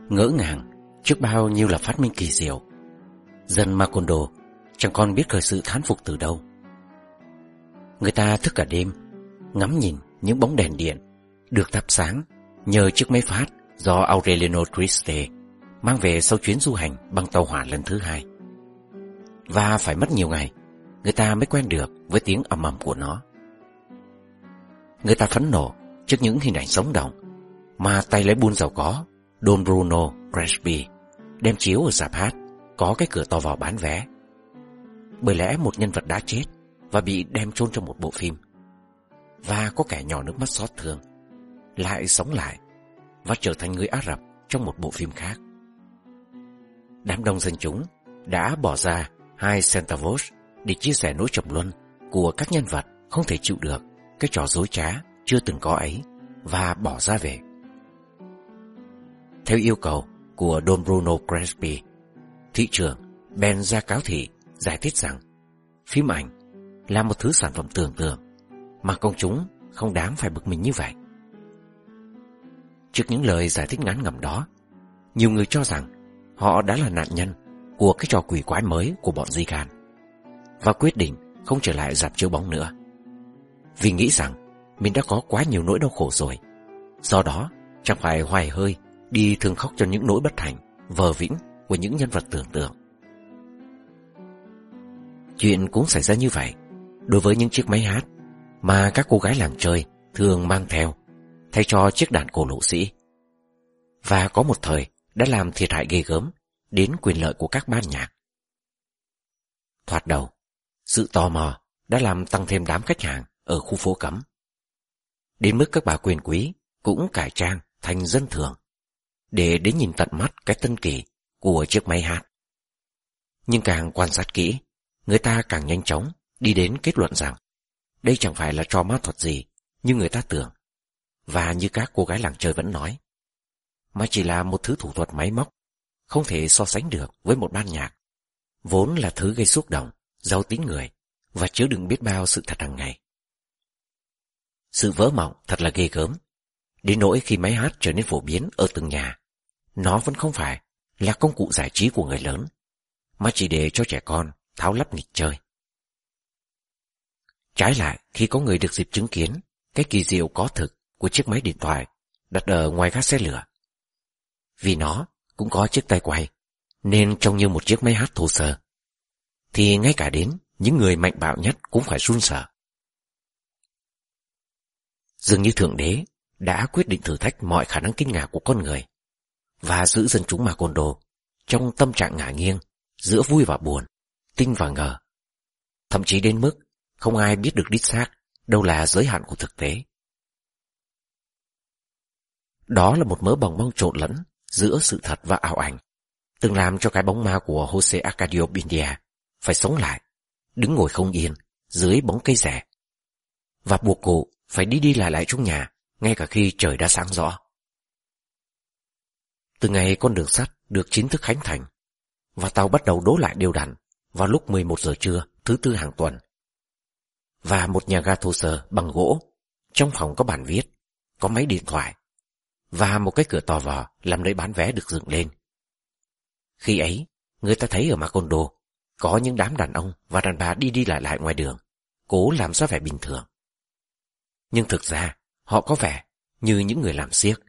Ngỡ ngàng trước bao nhiêu là phát minh kỳ diệu, dân Macondo chẳng còn biết khởi sự thán phục từ đâu. Người ta thức cả đêm ngắm nhìn những bóng đèn điện được thắp sáng nhờ chiếc máy phát do Aureliano Triste mang về sau chuyến du hành bằng tàu hỏa lần thứ 2. Và phải mất nhiều ngày người ta mới quen được với tiếng ầm ầm của nó. Người ta phẫn nộ trước những hình ảnh sống động mà tay lái buôn giàu có Don Bruno Crespi đem chiếu ở rạp hát có cái cửa to vào bán vé. Bởi lẽ một nhân vật đã chết và bị đem chôn trong một bộ phim, và có kẻ nhỏ nước mắt xót thương lại sống lại và trở thành người Ả Rập trong một bộ phim khác. Đám đông dân chúng đã bỏ ra 2 centavos để chia sẻ nỗi trầm luân của các nhân vật không thể chịu được cái trò dối trá chưa từng có ấy và bỏ ra về. Theo yêu cầu của Don Bruno Crespi, thị trưởng bèn ra cáo thị giải thích rằng phim ảnh là một thứ sản phẩm tưởng tượng mà công chúng không đáng phải bực mình như vậy. Trước những lời giải thích ngắn ngẩm đó, nhiều người cho rằng họ đã là nạn nhân của cái trò quỷ quái mới của bọn di can và quyết định không trở lại rạp chiếu bóng nữa, vì nghĩ rằng mình đã có quá nhiều nỗi đau khổ rồi, do đó chẳng phải hoài hơi đi thương khóc cho những nỗi bất hạnh vờ vĩnh của những nhân vật tưởng tượng. Chuyện cũng xảy ra như vậy đối với những chiếc máy hát mà các cô gái làng chơi thường mang theo thay cho chiếc đàn cổ lỗ sĩ, và có một thời đã làm thiệt hại ghê gớm đến quyền lợi của các ban nhạc. Thoạt đầu, sự tò mò đã làm tăng thêm đám khách hàng ở khu phố cấm, đến mức các bà quyền quý cũng cải trang thành dân thường để đến nhìn tận mắt cái tân kỳ của chiếc máy hát. Nhưng càng quan sát kỹ, người ta càng nhanh chóng đi đến kết luận rằng đây chẳng phải là trò ma thuật gì như người ta tưởng, và như các cô gái làng chơi vẫn nói, mà chỉ là một thứ thủ thuật máy móc không thể so sánh được với một ban nhạc, vốn là thứ gây xúc động, giàu tính người và chứa đựng biết bao sự thật hàng ngày. Sự vỡ mộng thật là ghê gớm, đến nỗi khi máy hát trở nên phổ biến ở từng nhà, nó vẫn không phải là công cụ giải trí của người lớn, mà chỉ để cho trẻ con tháo lắp nghịch chơi. Trái lại, khi có người được dịp chứng kiến cái kỳ diệu có thực của chiếc máy điện thoại đặt ở ngoài gác xe lửa, vì nó cũng có chiếc tay quay nên trông như một chiếc máy hát thô sơ, thì ngay cả đến những người mạnh bạo nhất cũng phải run sợ. Dường như Thượng Đế đã quyết định thử thách mọi khả năng kinh ngạc của con người và giữ dân chúng Macondo trong tâm trạng ngả nghiêng giữa vui và buồn, tin và ngờ, thậm chí đến mức không ai biết được đích xác đâu là giới hạn của thực tế. Đó là một mớ bòng bong trộn lẫn giữa sự thật và ảo ảnh, từng làm cho cái bóng ma của Jose Arcadio Bindia phải sống lại, đứng ngồi không yên dưới bóng cây rẻ, và buộc cụ phải đi đi lại lại trong nhà ngay cả khi trời đã sáng rõ. Từ ngày con đường sắt được chính thức khánh thành và tàu bắt đầu đổ lại đều đặn vào lúc 11 giờ trưa thứ Tư hàng tuần, và một nhà ga thô sơ bằng gỗ, trong phòng có bàn viết, có máy điện thoại và một cái cửa to vò làm nơi bán vé được dựng lên. Khi ấy, người ta thấy ở Macondo có những đám đàn ông và đàn bà đi đi lại lại ngoài đường, cố làm ra vẻ bình thường. Nhưng thực ra, họ có vẻ như những người làm xiếc.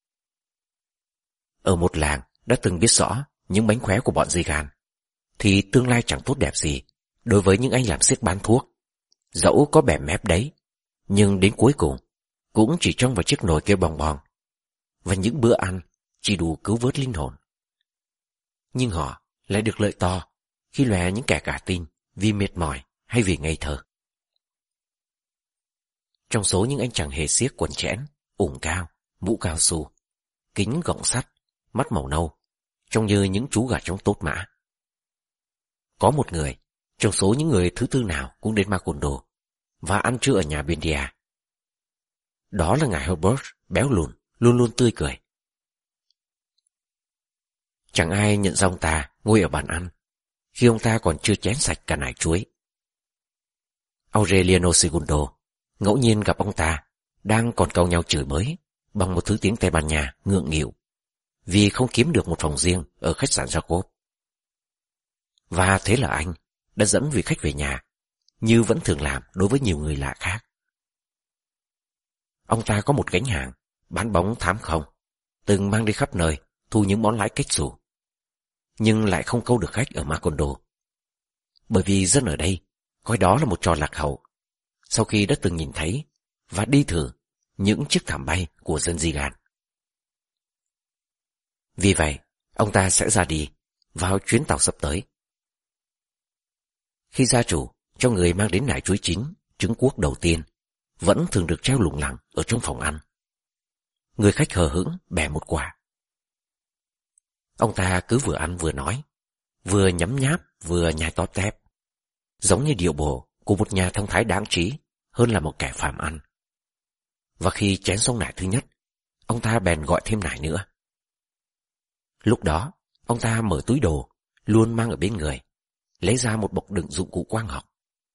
Ở một làng đã từng biết rõ những mánh khóe của bọn di gan, thì tương lai chẳng tốt đẹp gì đối với những anh làm xiếc bán thuốc. Dẫu có bẻ mép đấy, nhưng đến cuối cùng cũng chỉ trông vào chiếc nồi kêu bong bong, và những bữa ăn chỉ đủ cứu vớt linh hồn. Nhưng họ lại được lợi to khi lòe những kẻ cả tin vì mệt mỏi hay vì ngây thơ. Trong số những anh chàng hề xiếc quần chẽn, ủng cao, mũ cao su, kính gọng sắt, mắt màu nâu, trông như những chú gà trống tốt mã. Có một người trong số những người thứ tư nào cũng đến Macondo và ăn trưa ở nhà Bindia. Đó là ngài Herbert, béo lùn, luôn luôn tươi cười. Chẳng ai nhận ra ông ta ngồi ở bàn ăn khi ông ta còn chưa chén sạch cả nải chuối. Aureliano Segundo ngẫu nhiên gặp ông ta đang còn cau nhau chửi bới bằng một thứ tiếng Tây Ban Nha ngượng nghịu, vì không kiếm được một phòng riêng ở khách sạn Jacob. Và thế là anh đã dẫn vị khách về nhà, như vẫn thường làm đối với nhiều người lạ khác. Ông ta có một gánh hàng bán bóng thám không, từng mang đi khắp nơi thu những món lãi cách xù, nhưng lại không câu được khách ở Macondo, bởi vì dân ở đây coi đó là một trò lạc hậu sau khi đã từng nhìn thấy và đi thử những chiếc thảm bay của dân Zigan. Vì vậy, ông ta sẽ ra đi vào chuyến tàu sắp tới. Khi gia chủ cho người mang đến nải chuối chín, trứng cuốc đầu tiên vẫn thường được treo lủng lẳng ở trong phòng ăn, người khách hờ hững bẻ một quả. Ông ta cứ vừa ăn vừa nói, vừa nhấm nháp vừa nhai tóp tép, giống như điệu bộ của một nhà thông thái đáng trí hơn là một kẻ phàm ăn. Và khi chén xong nải thứ nhất, ông ta bèn gọi thêm nải nữa. Lúc đó, ông ta mở túi đồ luôn mang ở bên người, lấy ra một bọc đựng dụng cụ quang học.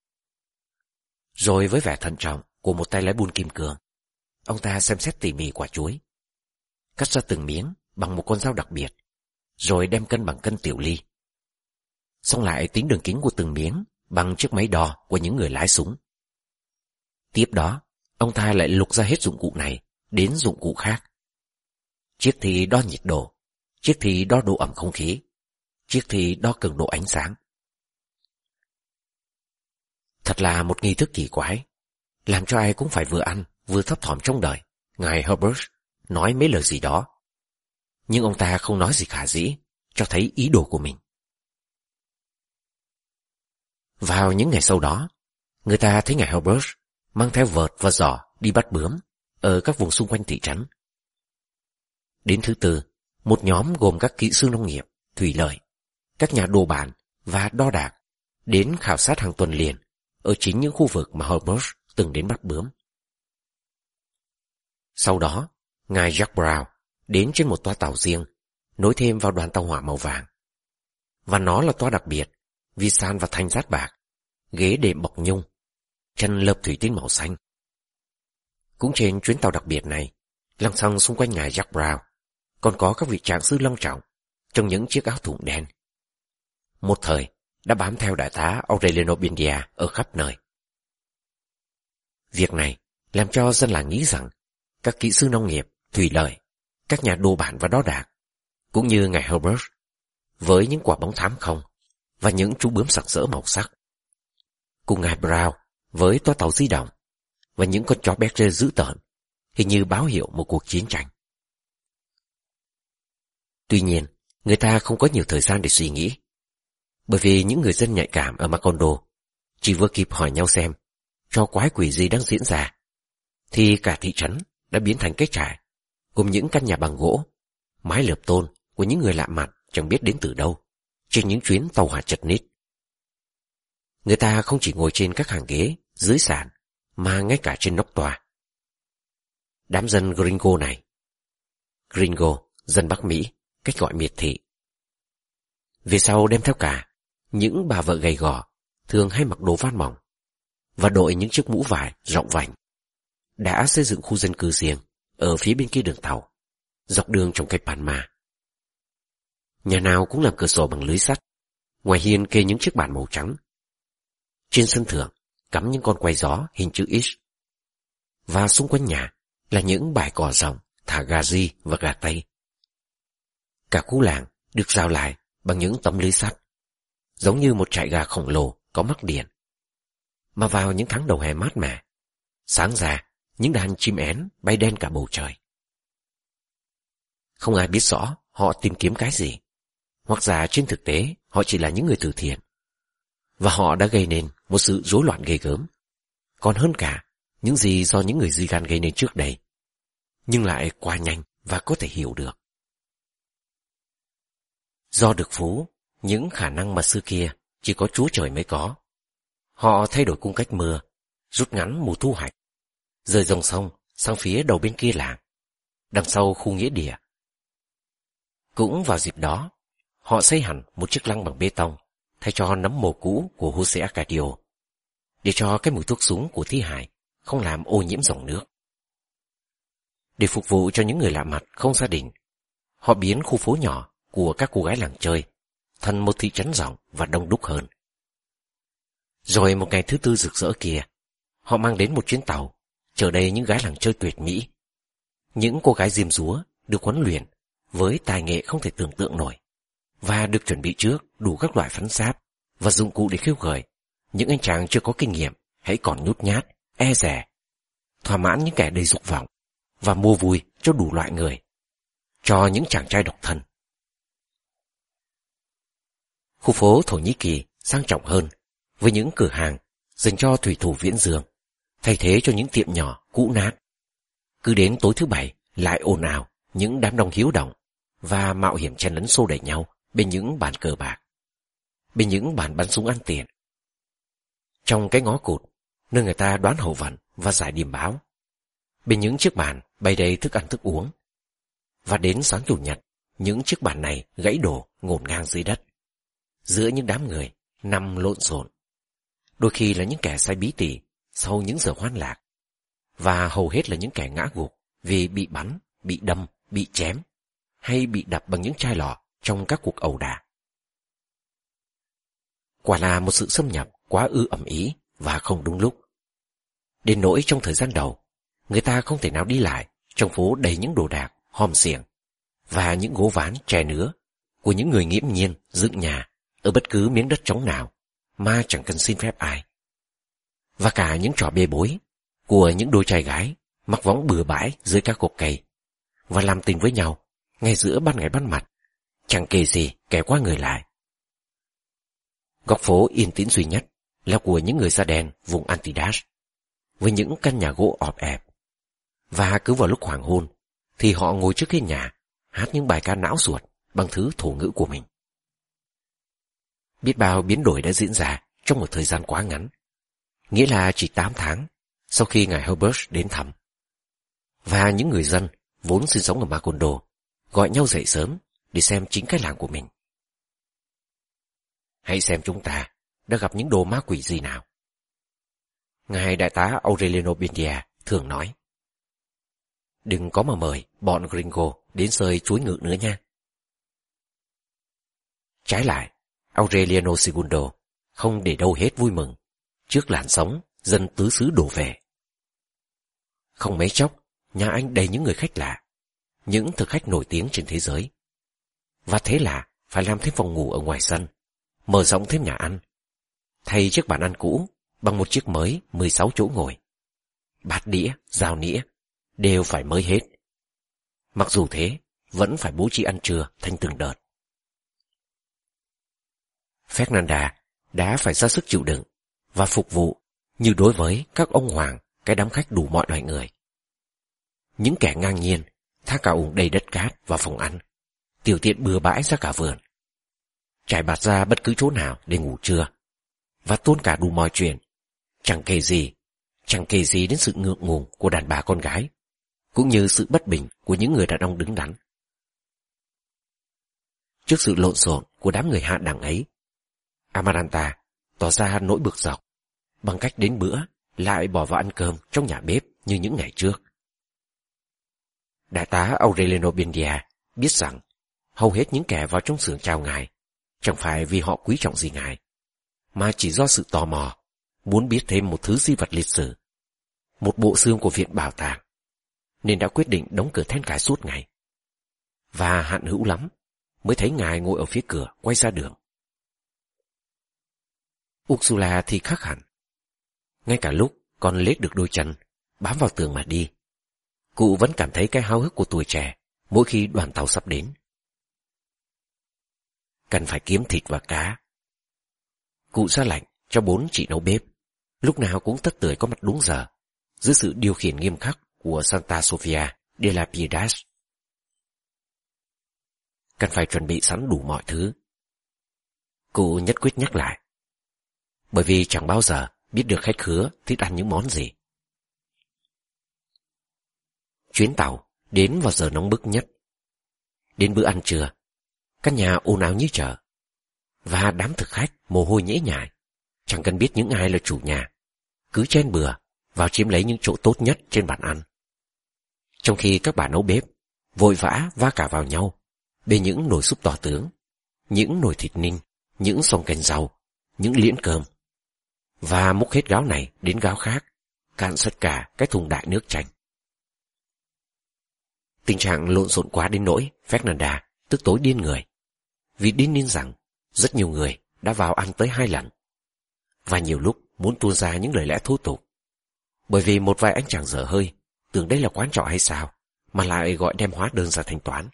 Rồi với vẻ thận trọng của một tay lái buôn kim cương, ông ta xem xét tỉ mỉ quả chuối, cắt ra từng miếng bằng một con dao đặc biệt, rồi đem cân bằng cân tiểu ly. Xong lại tính đường kính của từng miếng bằng chiếc máy đo của những người lái súng. Tiếp đó, ông ta lại lục ra hết dụng cụ này đến dụng cụ khác. Chiếc thì đo nhiệt độ, chiếc thì đo độ ẩm không khí, chiếc thì đo cường độ ánh sáng. Thật là một nghi thức kỳ quái, làm cho ai cũng phải vừa ăn vừa thấp thỏm trong đời. Ngài Herbert nói mấy lời gì đó, nhưng ông ta không nói gì khả dĩ, cho thấy ý đồ của mình. Vào những ngày sau đó, người ta thấy ngài Herbert mang theo vợt và giỏ đi bắt bướm ở các vùng xung quanh thị trấn. Đến thứ tư, một nhóm gồm các kỹ sư nông nghiệp, thủy lợi, các nhà đồ bản và đo đạc đến khảo sát hàng tuần liền ở chính những khu vực mà Herbert từng đến bắt bướm. Sau đó, ngài Jack Brown đến trên một toa tàu riêng, nối thêm vào đoàn tàu hỏa màu vàng. Và nó là toa đặc biệt, vì sàn và thanh rát bạc, ghế đệm bọc nhung, chân lợp thủy tinh màu xanh. Cũng trên chuyến tàu đặc biệt này, lăng xăng xung quanh ngài Jack Brown, còn có các vị trạng sư long trọng trong những chiếc áo thụng đen. Một thời đã bám theo đại tá Aureliano Buendia ở khắp nơi. Việc này làm cho dân làng nghĩ rằng các kỹ sư nông nghiệp, thủy lợi, các nhà đồ bản và đo đạc, cũng như ngài Herbert, với những quả bóng thám không và những chú bướm sặc sỡ màu sắc, cùng ngài Brown với toa tàu di động và những con chó béc rê dữ tợn, hình như báo hiệu một cuộc chiến tranh. Tuy nhiên, người ta không có nhiều thời gian để suy nghĩ, bởi vì những người dân nhạy cảm ở Macondo chỉ vừa kịp hỏi nhau xem trò quái quỷ gì đang diễn ra, thì cả thị trấn đã biến thành cái trại gồm những căn nhà bằng gỗ, mái lợp tôn của những người lạ mặt chẳng biết đến từ đâu, trên những chuyến tàu hỏa chật ních. Người ta không chỉ ngồi trên các hàng ghế dưới sàn, mà ngay cả trên nóc tòa. Đám dân Gringo này, Gringo, dân Bắc Mỹ, cách gọi miệt thị, về sau đem theo cả những bà vợ gầy gò, thường hay mặc đồ van mỏng và đội những chiếc mũ vải rộng vành, đã xây dựng khu dân cư riêng ở phía bên kia đường tàu, dọc đường trong cây Palma. Nhà nào cũng làm cửa sổ bằng lưới sắt, ngoài hiên kê những chiếc bàn màu trắng. Trên sân thượng cắm những con quay gió hình chữ X, và xung quanh nhà là những bãi cỏ rộng thả gà ri và gà tây. Cả khu làng được rào lại bằng những tấm lưới sắt, giống như một trại gà khổng lồ có mắc điện. Mà vào những tháng đầu hè mát mẻ, sáng ra những đàn chim én bay đen cả bầu trời. Không ai biết rõ họ tìm kiếm cái gì, hoặc giả trên thực tế họ chỉ là những người từ thiện, và họ đã gây nên một sự rối loạn ghê gớm, còn hơn cả những gì do những người Zigan gây nên trước đây, nhưng lại quá nhanh và có thể hiểu được. Do được phú những khả năng mà xưa kia chỉ có Chúa Trời mới có, họ thay đổi cung cách mưa, rút ngắn mùa thu hoạch, rời dòng sông sang phía đầu bên kia làng, đằng sau khu nghĩa địa. Cũng vào dịp đó, họ xây hẳn một chiếc lăng bằng bê tông thay cho nấm mồ cũ của Jose Arcadio, để cho cái mùi thuốc súng của thi hài không làm ô nhiễm dòng nước. Để phục vụ cho những người lạ mặt không gia đình, họ biến khu phố nhỏ của các cô gái làng chơi thành một thị trấn rộng và đông đúc hơn. Rồi một ngày thứ tư rực rỡ kia, họ mang đến một chuyến tàu chở đầy những gái làng chơi tuyệt mỹ. Những cô gái diêm dúa được huấn luyện với tài nghệ không thể tưởng tượng nổi, và được chuẩn bị trước đủ các loại phấn sáp và dụng cụ để khiêu gợi những anh chàng chưa có kinh nghiệm, hãy còn nhút nhát, e dè, thỏa mãn những kẻ đầy dục vọng và mua vui cho đủ loại người, cho những chàng trai độc thân. Khu phố Thổ Nhĩ Kỳ sang trọng hơn, với những cửa hàng dành cho thủy thủ viễn dương, thay thế cho những tiệm nhỏ cũ nát. Cứ đến tối thứ bảy lại ồn ào những đám đông hiếu động và mạo hiểm chen lấn xô đẩy nhau bên những bàn cờ bạc, bên những bàn bắn súng ăn tiền. Trong cái ngõ cụt, nơi người ta đoán hầu vận và giải điềm báo, bên những chiếc bàn bày đầy thức ăn thức uống. Và đến sáng chủ nhật, những chiếc bàn này gãy đổ ngổn ngang dưới đất, giữa những đám người nằm lộn xộn, đôi khi là những kẻ say bí tỉ sau những giờ hoan lạc, và hầu hết là những kẻ ngã gục vì bị bắn, bị đâm, bị chém, hay bị đập bằng những chai lọ trong các cuộc ẩu đả. Quả là một sự xâm nhập quá ư ầm ĩ và không đúng lúc. Đến nỗi trong thời gian đầu, người ta không thể nào đi lại trong phố đầy những đồ đạc, hòm xiềng và những gố ván tre nứa của những người nghiễm nhiên dựng nhà ở bất cứ miếng đất trống nào mà chẳng cần xin phép ai. Và cả những trò bê bối của những đôi trai gái mặc võng bừa bãi dưới các cột cây và làm tình với nhau ngay giữa ban ngày ban mặt, chẳng kể gì kẻ qua người lại. Góc phố yên tĩnh duy nhất là của những người da đen vùng Antidash, với những căn nhà gỗ ọp ẹp, và cứ vào lúc hoàng hôn thì họ ngồi trước cái nhà hát những bài ca não ruột bằng thứ thổ ngữ của mình. Biết bao biến đổi đã diễn ra trong một thời gian quá ngắn, nghĩa là chỉ 8 tháng sau khi ngài Herbert đến thăm. Và những người dân vốn sinh sống ở Macondo gọi nhau dậy sớm để xem chính cái làng của mình. Hãy xem chúng ta đã gặp những đồ ma quỷ gì nào. Ngài đại tá Aureliano Buendia thường nói, đừng có mà mời bọn gringo đến sơi chuối ngự nữa nha. Trái lại, Aureliano Segundo không để đâu hết vui mừng trước làn sóng dân tứ xứ đổ về. Không mấy chốc, nhà anh đầy những người khách lạ, những thực khách nổi tiếng trên thế giới. Và thế là phải làm thêm phòng ngủ ở ngoài sân, mở rộng thêm nhà ăn, thay chiếc bàn ăn cũ bằng một chiếc mới 16 chỗ ngồi. Bát đĩa, dao nĩa đều phải mới hết. Mặc dù thế, vẫn phải bố trí ăn trưa thành từng đợt. Fernanda đã phải ra sức chịu đựng và phục vụ như đối với các ông hoàng cái đám khách đủ mọi loại người. Những kẻ ngang nhiên tha cả ủng đầy đất cát vào phòng ăn, tiểu tiện bừa bãi ra cả vườn, trải bạt ra bất cứ chỗ nào để ngủ trưa, và tuôn cả đủ mọi chuyện, chẳng kể gì đến sự ngượng ngùng của đàn bà con gái, cũng như sự bất bình của những người đàn ông đứng đắn. Trước sự lộn xộn của đám người hạ đẳng ấy, Amaranta tỏ ra nỗi bực dọc bằng cách đến bữa lại bỏ vào ăn cơm trong nhà bếp như những ngày trước. Đại tá Aureliano Buendia biết rằng hầu hết những kẻ vào trong xưởng chào ngài chẳng phải vì họ quý trọng gì ngài, mà chỉ do sự tò mò, muốn biết thêm một thứ di vật lịch sử, một bộ xương của viện bảo tàng, nên đã quyết định đóng cửa then cài suốt ngày. Và hạn hữu lắm mới thấy ngài ngồi ở phía cửa quay ra đường. Ursula thì khác hẳn. Ngay cả lúc còn lết được đôi chân bám vào tường mà đi, cụ vẫn cảm thấy cái háo hức của tuổi trẻ mỗi khi đoàn tàu sắp đến. Cần phải kiếm thịt và cá. Cụ ra lệnh cho 4 chị nấu bếp, lúc nào cũng tất tưởi có mặt đúng giờ, dưới sự điều khiển nghiêm khắc của Santa Sofia de la Piedad. Cần phải chuẩn bị sẵn đủ mọi thứ. Cụ nhất quyết nhắc lại, bởi vì chẳng bao giờ biết được khách khứa thích ăn những món gì. Chuyến tàu đến vào giờ nóng bức nhất. Đến bữa ăn trưa, căn nhà ồn ào như chợ, và đám thực khách mồ hôi nhễ nhại, chẳng cần biết những ai là chủ nhà, cứ chen bừa vào chiếm lấy những chỗ tốt nhất trên bàn ăn. Trong khi các bà nấu bếp vội vã va cả vào nhau bê những nồi súp to tướng, những nồi thịt ninh, những xoong canh rau, những liễn cơm, và múc hết gáo này đến gáo khác, cạn sạch cả cái thùng đại nước chanh. Tình trạng lộn xộn quá đến nỗi Fernanda tức tối điên người, vì điên điên rằng rất nhiều người đã vào ăn tới 2 lần, và nhiều lúc muốn tuôn ra những lời lẽ thô tục, bởi vì một vài anh chàng dở hơi tưởng đây là quán trọ hay sao mà lại gọi đem hóa đơn ra thanh toán.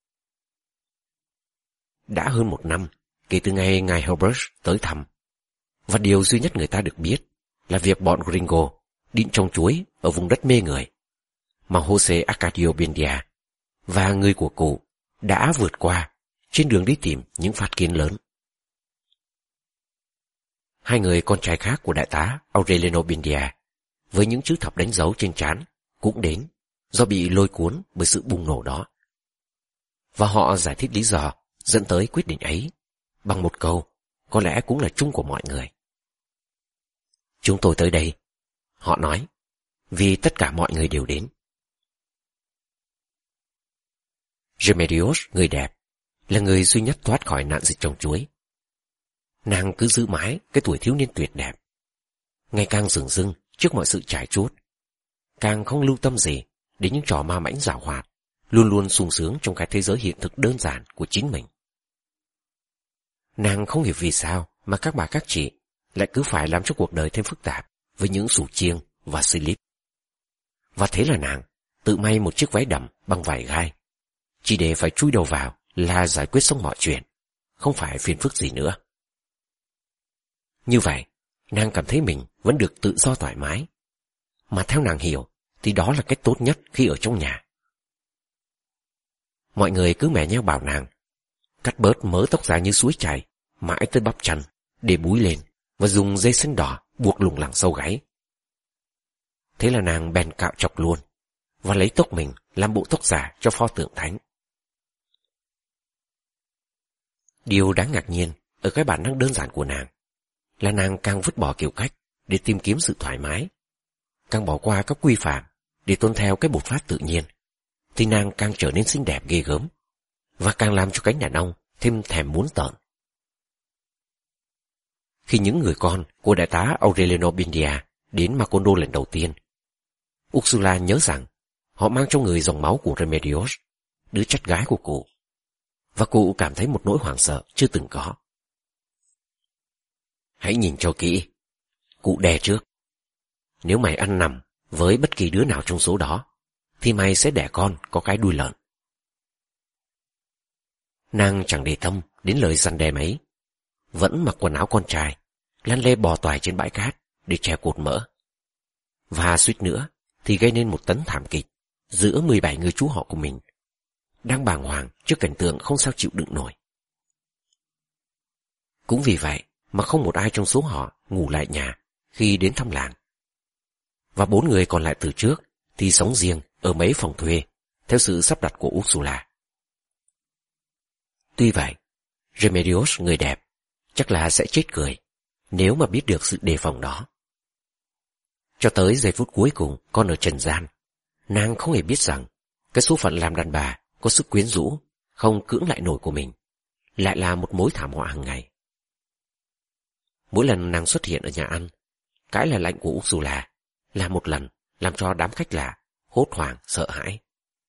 Đã hơn 1 năm kể từ ngày ngài Herbert tới thăm, và điều duy nhất người ta được biết là việc bọn Gringo định trồng chuối ở vùng đất mê người mà Jose Arcadio Buendia và người của cụ đã vượt qua trên đường đi tìm những phát kiến lớn. 2 người con trai khác của đại tá Aureliano Buendia với những chữ thập đánh dấu trên trán cũng đến do bị lôi cuốn bởi sự bùng nổ đó. Và họ giải thích lý do dẫn tới quyết định ấy bằng một câu có lẽ cũng là chung của mọi người. Chúng tôi tới đây, họ nói, vì tất cả mọi người đều đến. Remedios, người đẹp, là người duy nhất thoát khỏi nạn dịch trồng chuối. Nàng cứ giữ mãi cái tuổi thiếu niên tuyệt đẹp, ngày càng rừng rưng trước mọi sự trải chuốt, càng không lưu tâm gì đến những trò ma mãnh giảo hoạt, luôn luôn sung sướng trong cái thế giới hiện thực đơn giản của chính mình. Nàng không hiểu vì sao mà các bà các chị lại cứ phải làm cho cuộc đời thêm phức tạp với những sủ chiêng và slip. Và thế là nàng tự may một chiếc váy đầm bằng vải gai, chỉ để phải chui đầu vào là giải quyết xong mọi chuyện, không phải phiền phức gì nữa. Như vậy, nàng cảm thấy mình vẫn được tự do thoải mái, mà theo nàng hiểu thì đó là cách tốt nhất khi ở trong nhà. Mọi người cứ mè nheo bảo nàng cắt bớt mớ tóc dài như suối chảy mãi tới bắp chân để búi lên, và dùng dây xanh đỏ buộc lủng lẳng sau gáy. Thế là nàng bèn cạo chọc luôn và lấy tóc mình làm bộ tóc giả cho pho tượng thánh. Điều đáng ngạc nhiên ở cái bản năng đơn giản của nàng là nàng càng vứt bỏ kiểu cách để tìm kiếm sự thoải mái, càng bỏ qua các quy phạm để tuân theo cái bột phát tự nhiên, thì nàng càng trở nên xinh đẹp ghê gớm, và càng làm cho cánh đàn ông thêm thèm muốn tợn. Khi những người con của đại tá Aureliano Buendia đến Macondo lần đầu tiên, Ursula nhớ rằng họ mang trong người dòng máu của Remedios, đứa chắt gái của cụ, và cụ cảm thấy một nỗi hoảng sợ chưa từng có. Hãy nhìn cho kỹ, cụ đè trước. Nếu mày ăn nằm với bất kỳ đứa nào trong số đó, thì mày sẽ đẻ con có cái đuôi lợn. Nàng chẳng để tâm đến lời răn đe ấy, vẫn mặc quần áo con trai, lăn lê bò toài trên bãi cát để che cột mỡ, và suýt nữa thì gây nên một tấn thảm kịch giữa 17 người chú họ của mình, đang bàng hoàng trước cảnh tượng không sao chịu đựng nổi. Cũng vì vậy mà không một ai trong số họ ngủ lại nhà khi đến thăm làng, và 4 người còn lại từ trước thì sống riêng ở mấy phòng thuê theo sự sắp đặt của Ursula. Tuy vậy, Remedios, người đẹp, chắc là sẽ chết cười nếu mà biết được sự đề phòng đó. Cho tới giây phút cuối cùng còn ở trần gian, nàng không hề biết rằng cái số phận làm đàn bà có sức quyến rũ không cưỡng lại nổi của mình lại là một mối thảm họa hàng ngày. Mỗi lần nàng xuất hiện ở nhà ăn, cái là lạnh của Ursula là một lần làm cho đám khách lạ hốt hoảng sợ hãi.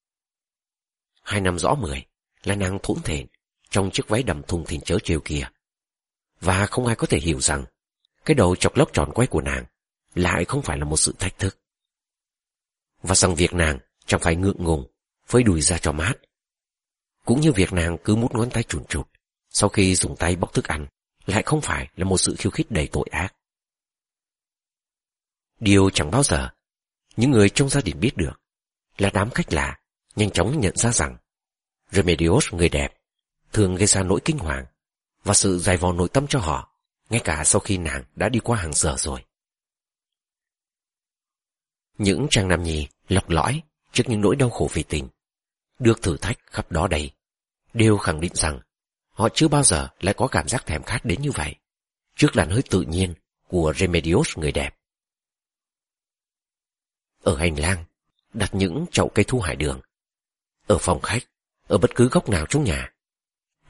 2 năm rõ 10 là nàng thốn thển trong chiếc váy đầm thùng thình chớ trêu kia, và không ai có thể hiểu rằng cái đầu chọc lốc tròn quay của nàng lại không phải là một sự thách thức, và rằng việc nàng chẳng phải ngượng ngùng phơi đùi ra cho mát, cũng như việc nàng cứ mút ngón tay chùn chụt sau khi dùng tay bóc thức ăn lại không phải là một sự khiêu khích đầy tội ác. Điều chẳng bao giờ những người trong gia đình biết được là đám khách lạ nhanh chóng nhận ra rằng Remedios, người đẹp, thường gây ra nỗi kinh hoàng và sự dày vò nội tâm cho họ, ngay cả sau khi nàng đã đi qua hàng giờ rồi. Những chàng nam nhi lọc lõi trước những nỗi đau khổ vì tình, được thử thách khắp đó đây, đều khẳng định rằng họ chưa bao giờ lại có cảm giác thèm khát đến như vậy trước làn hơi tự nhiên của Remedios, người đẹp. Ở hành lang đặt những chậu cây thu hải đường, ở phòng khách, ở bất cứ góc nào trong nhà,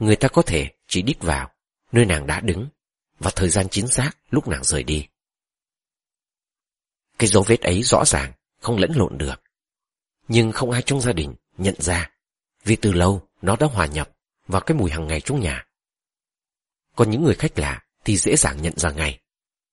người ta có thể chỉ đích vào nơi nàng đã đứng và thời gian chính xác lúc nàng rời đi. Cái dấu vết ấy rõ ràng, không lẫn lộn được. Nhưng không ai trong gia đình nhận ra, vì từ lâu nó đã hòa nhập vào cái mùi hàng ngày trong nhà. Còn những người khách lạ thì dễ dàng nhận ra ngay.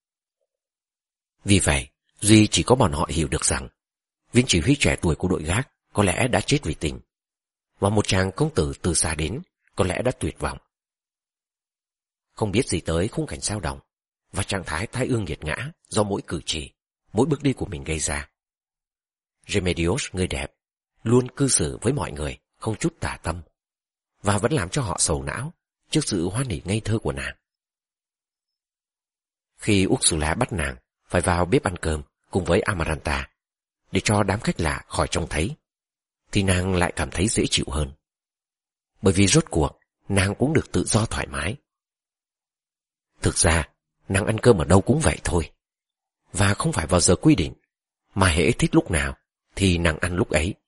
Vì vậy, duy chỉ có bọn họ hiểu được rằng viên chỉ huy trẻ tuổi của đội gác có lẽ đã chết vì tình, và một chàng công tử từ xa đến có lẽ đã tuyệt vọng. Không biết gì tới khung cảnh sao động và trạng thái tai ương nghiệt ngã do mỗi cử chỉ, mỗi bước đi của mình gây ra. Remedios, người đẹp, luôn cư xử với mọi người không chút tà tâm, và vẫn làm cho họ sầu não trước sự hoan hỉ ngây thơ của nàng. Khi Ursula bắt nàng phải vào bếp ăn cơm cùng với Amaranta để cho đám khách lạ khỏi trông thấy, thì nàng lại cảm thấy dễ chịu hơn. Bởi vì rốt cuộc nàng cũng được tự do thoải mái. Thực ra nàng ăn cơm ở đâu cũng vậy thôi, và không phải vào giờ quy định, mà hễ thích lúc nào thì nàng ăn lúc ấy.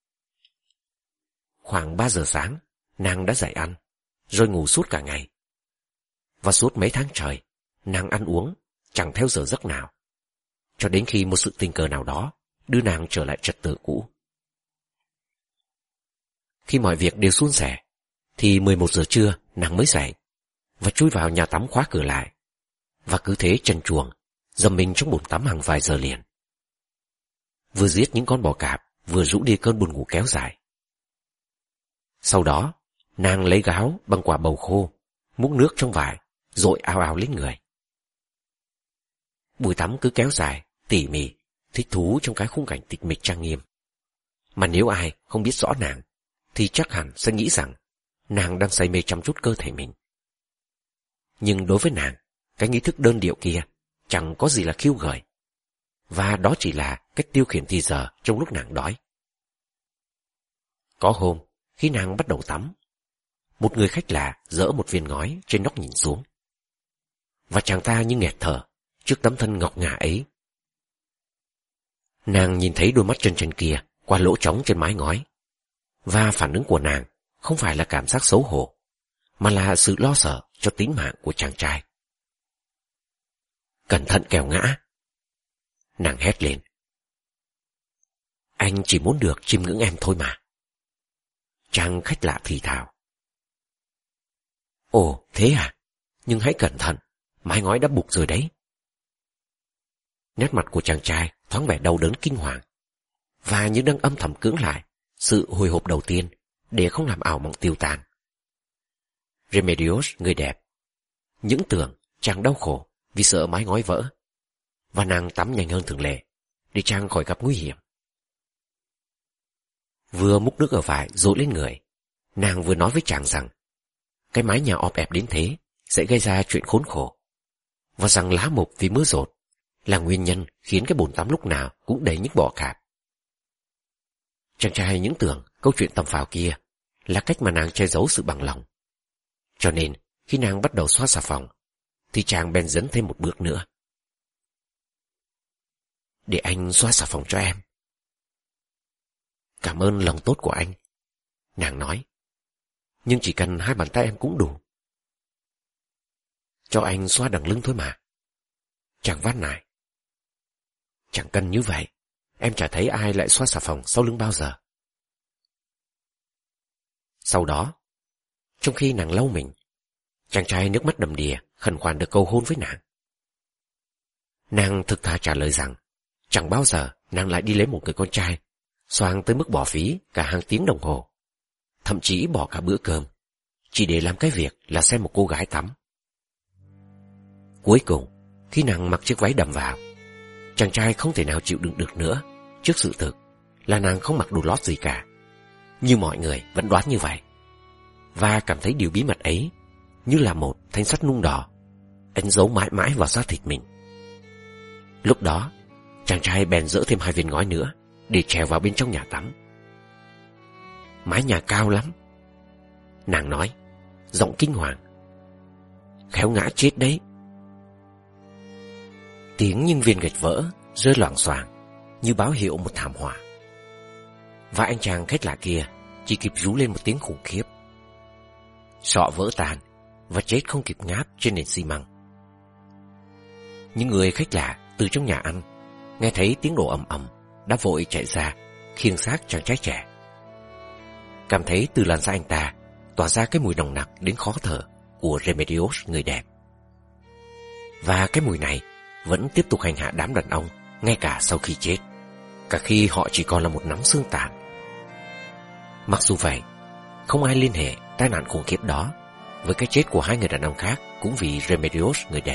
Khoảng 3 giờ sáng, nàng đã dậy ăn, rồi ngủ suốt cả ngày. Và suốt mấy tháng trời, nàng ăn uống chẳng theo giờ giấc nào, cho đến khi một sự tình cờ nào đó đưa nàng trở lại trật tự cũ. Khi mọi việc đều suôn sẻ, thì 11 giờ trưa nàng mới dậy và chui vào nhà tắm khóa cửa lại, và cứ thế trần truồng dầm mình trong bồn tắm hàng vài giờ liền. Vừa giết những con bò cạp, vừa rũ đi cơn buồn ngủ kéo dài. Sau đó, nàng lấy gáo bằng quả bầu khô, múc nước trong vải, dội ào ào lên người. Buổi tắm cứ kéo dài, tỉ mỉ, thích thú trong cái khung cảnh tịch mịch trang nghiêm. Mà nếu ai không biết rõ nàng, thì chắc hẳn sẽ nghĩ rằng nàng đang say mê chăm chút cơ thể mình. Nhưng đối với nàng, cái nghi thức đơn điệu kia chẳng có gì là khiêu gợi, và đó chỉ là cách tiêu khiển thì giờ trong lúc nàng đói. Có hôm, khi nàng bắt đầu tắm, một người khách lạ dỡ một viên ngói trên nóc nhìn xuống, và chàng ta như nghẹt thở trước tấm thân ngọc ngà ấy. Nàng nhìn thấy đôi mắt chân chân kia qua lỗ trống trên mái ngói, và phản ứng của nàng không phải là cảm giác xấu hổ, mà là sự lo sợ cho tính mạng của chàng trai. Cẩn thận kẻo ngã! Nàng hét lên. Anh chỉ muốn được chiêm ngưỡng em thôi mà. Chàng khách lạ thì thào. Ồ, thế à? Nhưng hãy cẩn thận, mái ngói đã bục rồi đấy. Nét mặt của chàng trai thoáng vẻ đau đớn kinh hoàng, và như đang âm thầm cưỡng lại sự hồi hộp đầu tiên để không làm ảo mộng tiêu tan. Remedios, người đẹp, những tưởng chàng đau khổ vì sợ mái ngói vỡ, và nàng tắm nhanh hơn thường lệ để chàng khỏi gặp nguy hiểm. Vừa múc nước ở vải dội lên người, nàng vừa nói với chàng rằng cái mái nhà ọp ẹp đến thế sẽ gây ra chuyện khốn khổ, và rằng lá mục vì mưa dột là nguyên nhân khiến cái bồn tắm lúc nào cũng đầy những bọ cạp. Chàng trai những tưởng câu chuyện tầm phào kia là cách mà nàng che giấu sự bằng lòng, cho nên khi nàng bắt đầu xoa xà phòng thì chàng bèn dẫn thêm một bước nữa. Để anh xoa xà phòng cho em. Cảm ơn lòng tốt của anh, nàng nói, nhưng chỉ cần 2 bàn tay em cũng đủ. Cho anh xoa đằng lưng thôi mà. Chàng vát nài. Chẳng cần như vậy, em chả thấy ai lại xoa xà phòng sau lưng bao giờ. Sau đó, trong khi nàng lau mình, chàng trai nước mắt đầm đìa khẩn khoản được cầu hôn với nàng. Nàng thực thà trả lời rằng chẳng bao giờ nàng lại đi lấy một người con trai xoàng tới mức bỏ phí cả hàng tiếng đồng hồ, thậm chí bỏ cả bữa cơm, chỉ để làm cái việc là xem một cô gái tắm. Cuối cùng, khi nàng mặc chiếc váy đầm vào, chàng trai không thể nào chịu đựng được nữa trước sự thực là nàng không mặc đồ lót gì cả, như mọi người vẫn đoán như vậy, và cảm thấy điều bí mật ấy như là một thanh sắt nung đỏ ấn dấu mãi mãi vào da thịt mình. Lúc đó, chàng trai bèn dỡ thêm 2 viên ngói nữa để trèo vào bên trong nhà tắm. Mái nhà cao lắm, nàng nói, giọng kinh hoàng. Khéo ngã chết đấy. Tiếng những viên gạch vỡ rơi loảng xoảng như báo hiệu một thảm họa, và anh chàng khách lạ kia chỉ kịp rú lên một tiếng khủng khiếp. sọ vỡ tan và chết không kịp ngáp trên nền xi măng. Những người khách lạ từ trong nhà ăn nghe thấy tiếng đổ ầm ầm đã vội chạy ra khiêng xác chàng trai trẻ. Cảm thấy từ làn da anh ta tỏa ra cái mùi nồng nặc đến khó thở của Remedios người đẹp. Và cái mùi này vẫn tiếp tục hành hạ đám đàn ông ngay cả sau khi chết, cả khi họ chỉ còn là một nắm xương tàn. Mặc dù vậy, không ai liên hệ tai nạn khủng khiếp đó với cái chết của hai người đàn ông khác cũng vì Remedios người đẹp.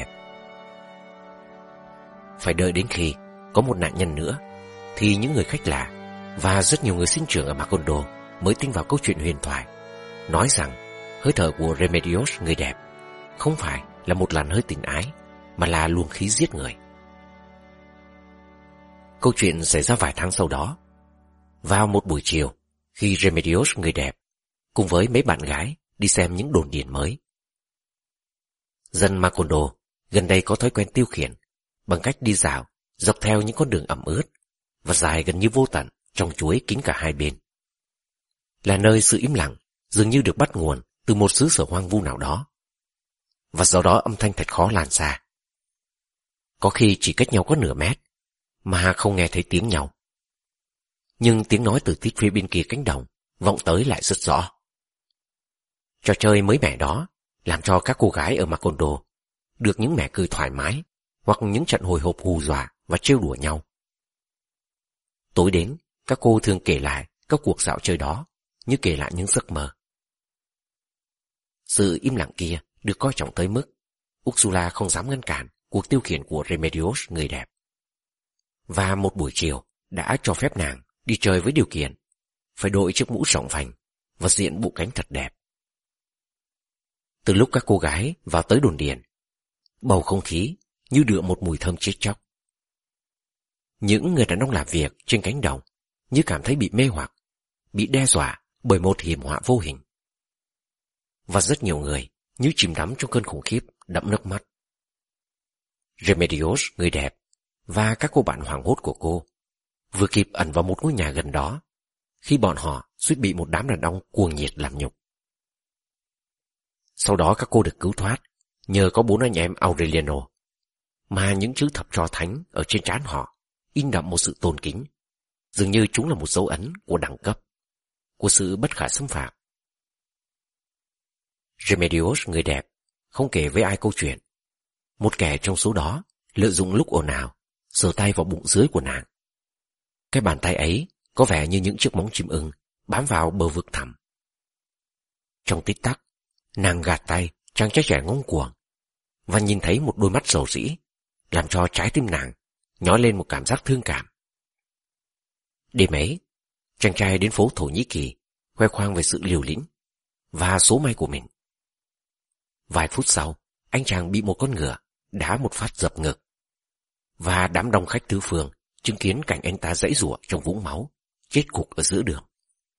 Phải đợi đến khi có một nạn nhân nữa thì những người khách lạ và rất nhiều người sinh trưởng ở Macondo mới tin vào câu chuyện huyền thoại, nói rằng hơi thở của Remedios người đẹp không phải là một làn hơi tình ái, mà là luồng khí giết người. Câu chuyện xảy ra vài tháng sau đó. Vào một buổi chiều, khi Remedios người đẹp cùng với mấy bạn gái đi xem những đồn điền mới. Dân Macondo gần đây có thói quen tiêu khiển bằng cách đi dạo dọc theo những con đường ẩm ướt và dài gần như vô tận trong chuối kín cả hai bên. Là nơi sự im lặng dường như được bắt nguồn từ một xứ sở hoang vu nào đó, và do đó âm thanh thật khó lan xa. Có khi chỉ cách nhau có nửa mét mà không nghe thấy tiếng nhau, nhưng tiếng nói từ tít phía bên kia cánh đồng vọng tới lại rất rõ. Trò chơi mới mẻ đó làm cho các cô gái ở Macondo được những mẻ cười thoải mái hoặc những trận hồi hộp hù dọa và trêu đùa nhau. Tối đến, các cô thường kể lại các cuộc dạo chơi đó như kể lại những giấc mơ. Sự im lặng kia được coi trọng tới mức Ursula không dám ngăn cản cuộc tiêu khiển của Remedios người đẹp. Và một buổi chiều đã cho phép nàng đi chơi với điều kiện phải đội chiếc mũ rộng vành và diện bộ cánh thật đẹp. Từ lúc các cô gái vào tới đồn điền, bầu không khí như đượm một mùi thơm chết chóc. Những người đàn ông làm việc trên cánh đồng như cảm thấy bị mê hoặc, bị đe dọa bởi một hiểm họa vô hình. Và rất nhiều người như chìm đắm trong cơn khủng khiếp đẫm nước mắt. Remedios người đẹp và các cô bạn hoảng hốt của cô vừa kịp ẩn vào một ngôi nhà gần đó khi bọn họ suýt bị một đám đàn ông cuồng nhiệt làm nhục. Sau đó các cô được cứu thoát nhờ có 4 anh em Aureliano, mà những chữ thập tro thánh ở trên trán họ in đậm một sự tôn kính, dường như chúng là một dấu ấn của đẳng cấp, của sự bất khả xâm phạm. Remedios người đẹp không kể với ai câu chuyện. Một kẻ trong số đó lợi dụng lúc ồn ào giơ tay vào bụng dưới của nàng. Cái bàn tay ấy có vẻ như những chiếc móng chim ưng bám vào bờ vực thẳm. Trong tích tắc, nàng gạt tay chàng trai trẻ ngông cuồng và nhìn thấy một đôi mắt rầu rĩ, làm cho trái tim nàng nhói lên một cảm giác thương cảm. Đêm ấy, chàng trai đến phố Thổ Nhĩ Kỳ khoe khoang về sự liều lĩnh và số may của mình. Vài phút sau, anh chàng bị một con ngựa đá một phát dập ngực, và đám đông khách tứ phương chứng kiến cảnh anh ta giãy giụa trong vũng máu, chết gục ở giữa đường.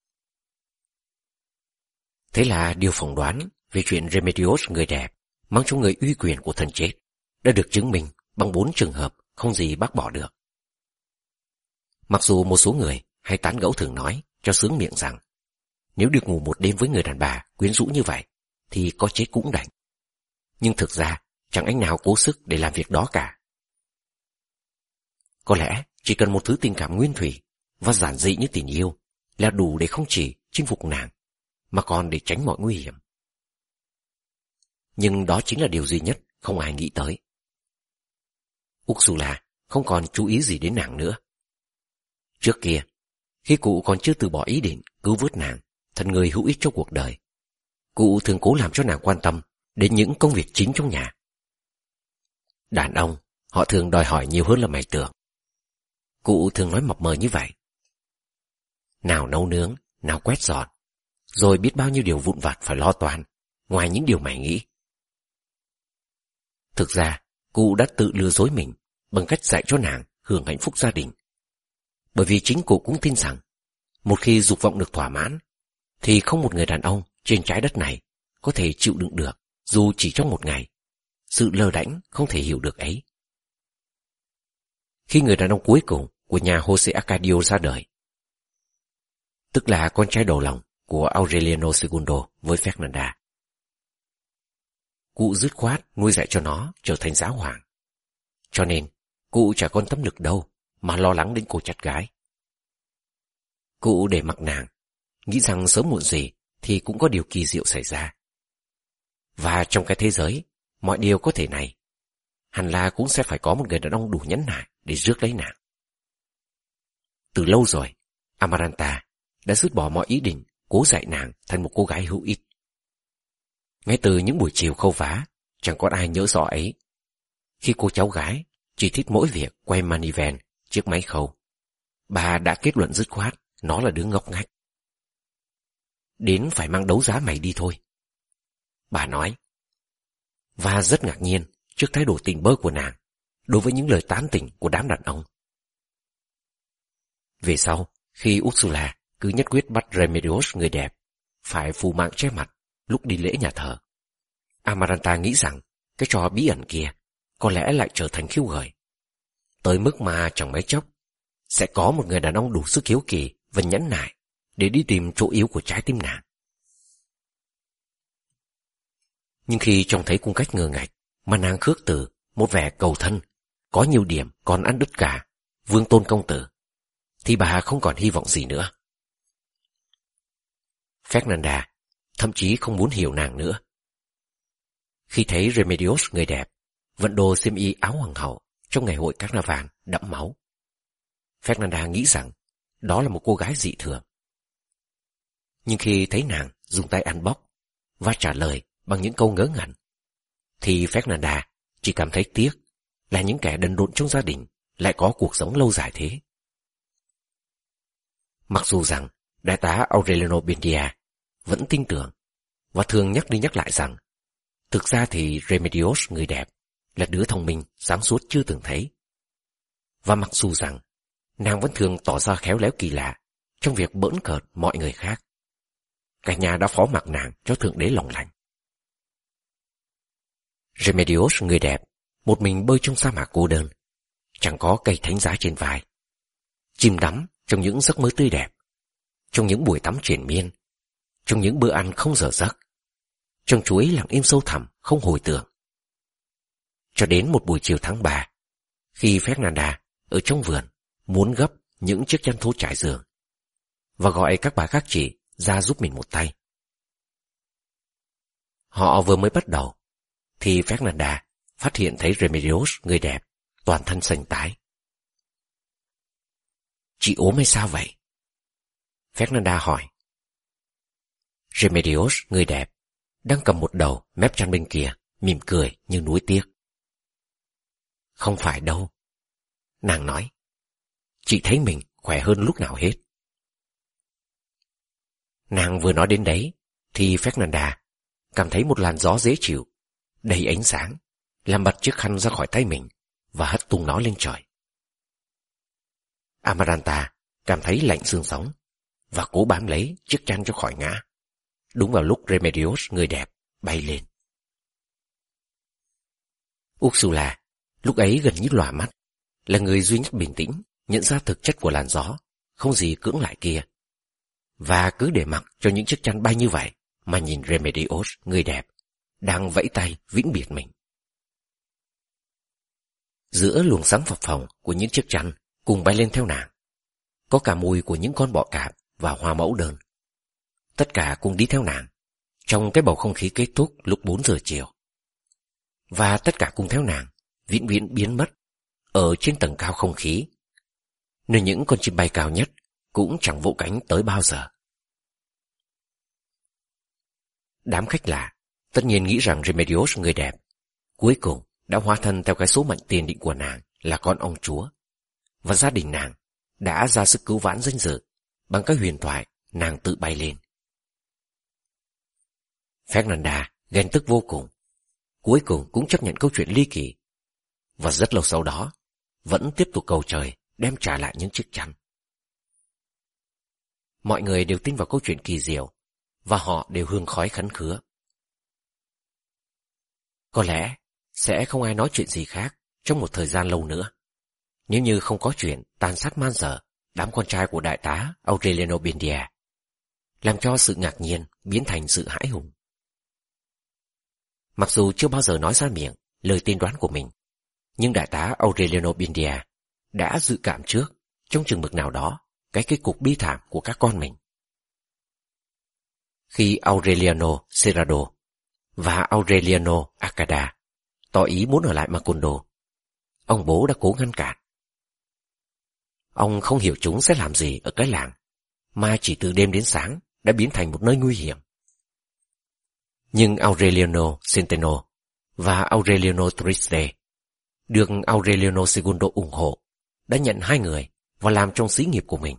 Thế là điều phỏng đoán về chuyện Remedios người đẹp mang trong người uy quyền của thần chết đã được chứng minh bằng 4 trường hợp không gì bác bỏ được. Mặc dù một số người hay tán gẫu thường nói cho sướng miệng rằng nếu được ngủ một đêm với người đàn bà quyến rũ như vậy thì có chết cũng đành, nhưng thực ra chẳng anh nào cố sức để làm việc đó cả. Có lẽ chỉ cần một thứ tình cảm nguyên thủy và giản dị như tình yêu là đủ để không chỉ chinh phục nàng, mà còn để tránh mọi nguy hiểm. Nhưng đó chính là điều duy nhất không ai nghĩ tới. Ursula không còn chú ý gì đến nàng nữa. Trước kia, khi cụ còn chưa từ bỏ ý định cứu vớt nàng thành người hữu ích cho cuộc đời, cụ thường cố làm cho nàng quan tâm đến những công việc chính trong nhà. Đàn ông, họ thường đòi hỏi nhiều hơn là mày tưởng. Cụ thường nói mập mờ như vậy. Nào nấu nướng, nào quét dọn, rồi biết bao nhiêu điều vụn vặt phải lo toan, ngoài những điều mày nghĩ. Thực ra, cụ đã tự lừa dối mình bằng cách dạy cho nàng hưởng hạnh phúc gia đình. Bởi vì chính cụ cũng tin rằng, một khi dục vọng được thỏa mãn, thì không một người đàn ông trên trái đất này có thể chịu đựng được, dù chỉ trong một ngày, sự lơ đãng không thể hiểu được ấy. Khi người đàn ông cuối cùng của nhà Jose Arcadio ra đời, tức là con trai đầu lòng của Aureliano II với Fernanda, cụ dứt khoát nuôi dạy cho nó trở thành giáo hoàng. Cho nên, cụ chả còn tâm lực đâu mà lo lắng đến cô chắt gái. Cụ để mặc nàng, nghĩ rằng sớm muộn gì thì cũng có điều kỳ diệu xảy ra. Và trong cái thế giới, mọi điều có thể này, hẳn là cũng sẽ phải có một người đàn ông đủ nhẫn nại để rước lấy nàng. Từ lâu rồi, Amaranta đã dứt bỏ mọi ý định cố dạy nàng thành một cô gái hữu ích. Ngay từ những buổi chiều khâu vá, chẳng có ai nhớ rõ ấy. Khi cô cháu gái chỉ thích mỗi việc quay maniven chiếc máy khâu, bà đã kết luận dứt khoát nó là đứa ngốc nghếch. Đến phải mang đấu giá mày đi thôi, bà nói. Và rất ngạc nhiên trước thái độ tỉnh bơ của nàng đối với những lời tán tỉnh của đám đàn ông. Về sau, khi Ursula cứ nhất quyết bắt Remedios người đẹp phải phủ mạng che mặt lúc đi lễ nhà thờ, Amaranta nghĩ rằng cái trò bí ẩn kia có lẽ lại trở thành khiêu gợi, tới mức mà chẳng mấy chốc sẽ có một người đàn ông đủ sức hiếu kỳ và nhẫn nại để đi tìm chỗ yếu của trái tim nàng. Nhưng khi trông thấy cung cách ngờ ngạch mà nàng khước từ một vẻ cầu thân, có nhiều điểm còn ăn đứt cả, vương tôn công tử, thì bà không còn hy vọng gì nữa. Fernanda thậm chí không muốn hiểu nàng nữa. Khi thấy Remedios người đẹp vận đồ xiêm y áo hoàng hậu trong ngày hội Carnaval đẫm máu, Fernanda nghĩ rằng đó là một cô gái dị thường. Nhưng khi thấy nàng dùng tay ăn bóc và trả lời bằng những câu ngớ ngẩn, thì Fernanda chỉ cảm thấy tiếc là những kẻ đần độn trong gia đình lại có cuộc sống lâu dài thế. Mặc dù rằng đại tá Aureliano Buendia vẫn tin tưởng và thường nhắc đi nhắc lại rằng thực ra thì Remedios người đẹp là đứa thông minh sáng suốt chưa từng thấy. Và mặc dù rằng nàng vẫn thường tỏ ra khéo léo kỳ lạ trong việc bỡn cợt mọi người khác, cả nhà đã phó mặc nàng cho thượng đế lòng lành. Remedios người đẹp một mình bơi trong sa mạc cô đơn, chẳng có cây thánh giá trên vai, chìm đắm trong những giấc mơ tươi đẹp, trong những buổi tắm triền miên, trong những bữa ăn không giờ giấc, trong chuối lặng im sâu thẳm không hồi tưởng. Cho đến một buổi chiều tháng 3, khi Fernanda ở trong vườn muốn gấp những chiếc chăn thố trải giường và gọi các bà các chị ra giúp mình một tay. Họ vừa mới bắt đầu thì Fernanda phát hiện thấy Remedios người đẹp toàn thân xanh tái. Chị ốm hay sao vậy? Fernanda hỏi. Remedios người đẹp đang cầm một đầu mép chăn bên kia, mỉm cười như nuối tiếc. Không phải đâu, nàng nói. Chị thấy mình khỏe hơn lúc nào hết. Nàng vừa nói đến đấy thì Fernanda cảm thấy một làn gió dễ chịu, đầy ánh sáng, làm bật chiếc khăn ra khỏi tay mình và hất tung nó lên trời. Amaranta cảm thấy lạnh xương sống và cố bám lấy chiếc chăn cho khỏi ngã, đúng vào lúc Remedios người đẹp bay lên. Ursula lúc ấy gần như lòa mắt, là người duy nhất bình tĩnh nhận ra thực chất của làn gió không gì cưỡng lại kia, và cứ để mặc cho những chiếc chăn bay như vậy mà nhìn Remedios người đẹp đang vẫy tay vĩnh biệt mình. Giữa luồng sáng phập phồng của những chiếc chăn cùng bay lên theo nàng, có cả mùi của những con bọ cạp và hoa mẫu đơn. Tất cả cùng đi theo nàng trong cái bầu không khí kết thúc lúc 4 giờ chiều. Và tất cả cùng theo nàng vĩnh viễn biến mất ở trên tầng cao không khí, nơi những con chim bay cao nhất cũng chẳng vỗ cánh tới bao giờ. Đám khách lạ tất nhiên nghĩ rằng Remedios người đẹp cuối cùng đã hóa thân theo cái số mệnh tiền định của nàng là con ông chúa, và gia đình nàng đã ra sức cứu vãn danh dự bằng cái huyền thoại nàng tự bay lên. Fernanda ghen tức vô cùng, cuối cùng cũng chấp nhận câu chuyện ly kỳ, và rất lâu sau đó vẫn tiếp tục cầu trời đem trả lại những chiếc chăn. Mọi người đều tin vào câu chuyện kỳ diệu, và họ đều hương khói khấn khứa. Có lẽ sẽ không ai nói chuyện gì khác trong một thời gian lâu nữa, nếu như không có chuyện tàn sát man dợ đám con trai của đại tá Aureliano Buendia, làm cho sự ngạc nhiên biến thành sự hãi hùng. Mặc dù chưa bao giờ nói ra miệng lời tiên đoán của mình, nhưng đại tá Aureliano Buendia đã dự cảm trước trong chừng mực nào đó cái kết cục bi thảm của các con mình. Khi Aureliano Serrano và Aureliano Acada tỏ ý muốn ở lại Macondo, ông bố đã cố ngăn cản. Ông không hiểu chúng sẽ làm gì ở cái làng mà chỉ từ đêm đến sáng đã biến thành một nơi nguy hiểm. Nhưng Aureliano Centeno và Aureliano Triste được Aureliano Segundo ủng hộ đã nhận hai người và làm trong xí nghiệp của mình.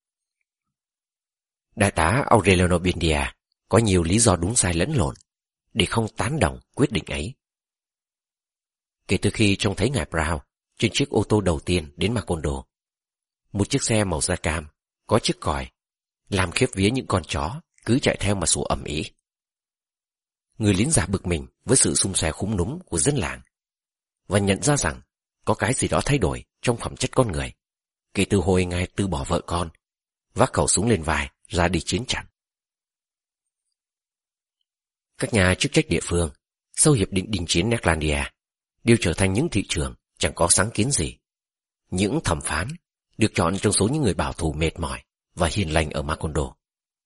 Đại tá Aureliano Buendia có nhiều lý do đúng sai lẫn lộn để không tán đồng quyết định ấy. Kể từ khi trông thấy ngài Brown trên chiếc ô tô đầu tiên đến Macondo, một chiếc xe màu da cam có chiếc còi làm khiếp vía những con chó cứ chạy theo mà sủa ầm ĩ. Người lính già bực mình với sự xung xoe khúm núm của dân làng và nhận ra rằng có cái gì đó thay đổi trong phẩm chất con người kể từ hồi ngài từ bỏ vợ con, vác khẩu súng lên vai ra đi chiến trận. Các nhà chức trách địa phương sau hiệp định đình chiến Neerlandia đều trở thành những thị trường chẳng có sáng kiến gì, những thẩm phán được chọn trong số những người bảo thủ mệt mỏi và hiền lành ở Macondo.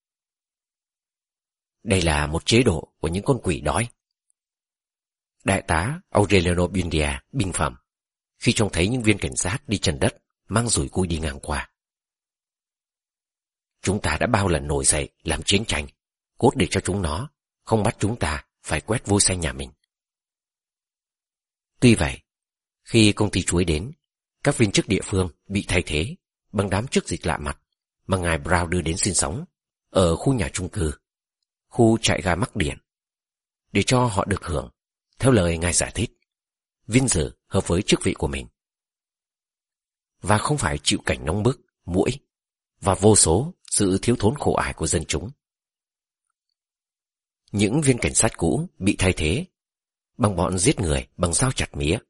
Đây là một chế độ của những con quỷ đói. Đại tá Aureliano Buendia bình phẩm khi trông thấy những viên cảnh sát đi trần đất mang rủi cui đi ngang qua. Chúng ta đã bao lần nổi dậy làm chiến tranh, cốt để cho chúng nó không bắt chúng ta phải quét vôi xanh nhà mình. Tuy vậy, khi công ty chuối đến, các viên chức địa phương bị thay thế bằng đám chức dịch lạ mặt mà ngài Brown đưa đến sinh sống ở khu nhà chung cư, khu trại ga mắc điện, để cho họ được hưởng, theo lời ngài giải thích, vinh dự hợp với chức vị của mình, và không phải chịu cảnh nóng bức, muỗi và vô số sự thiếu thốn khổ ải của dân chúng. Những viên cảnh sát cũ bị thay thế bằng bọn giết người bằng dao chặt mía.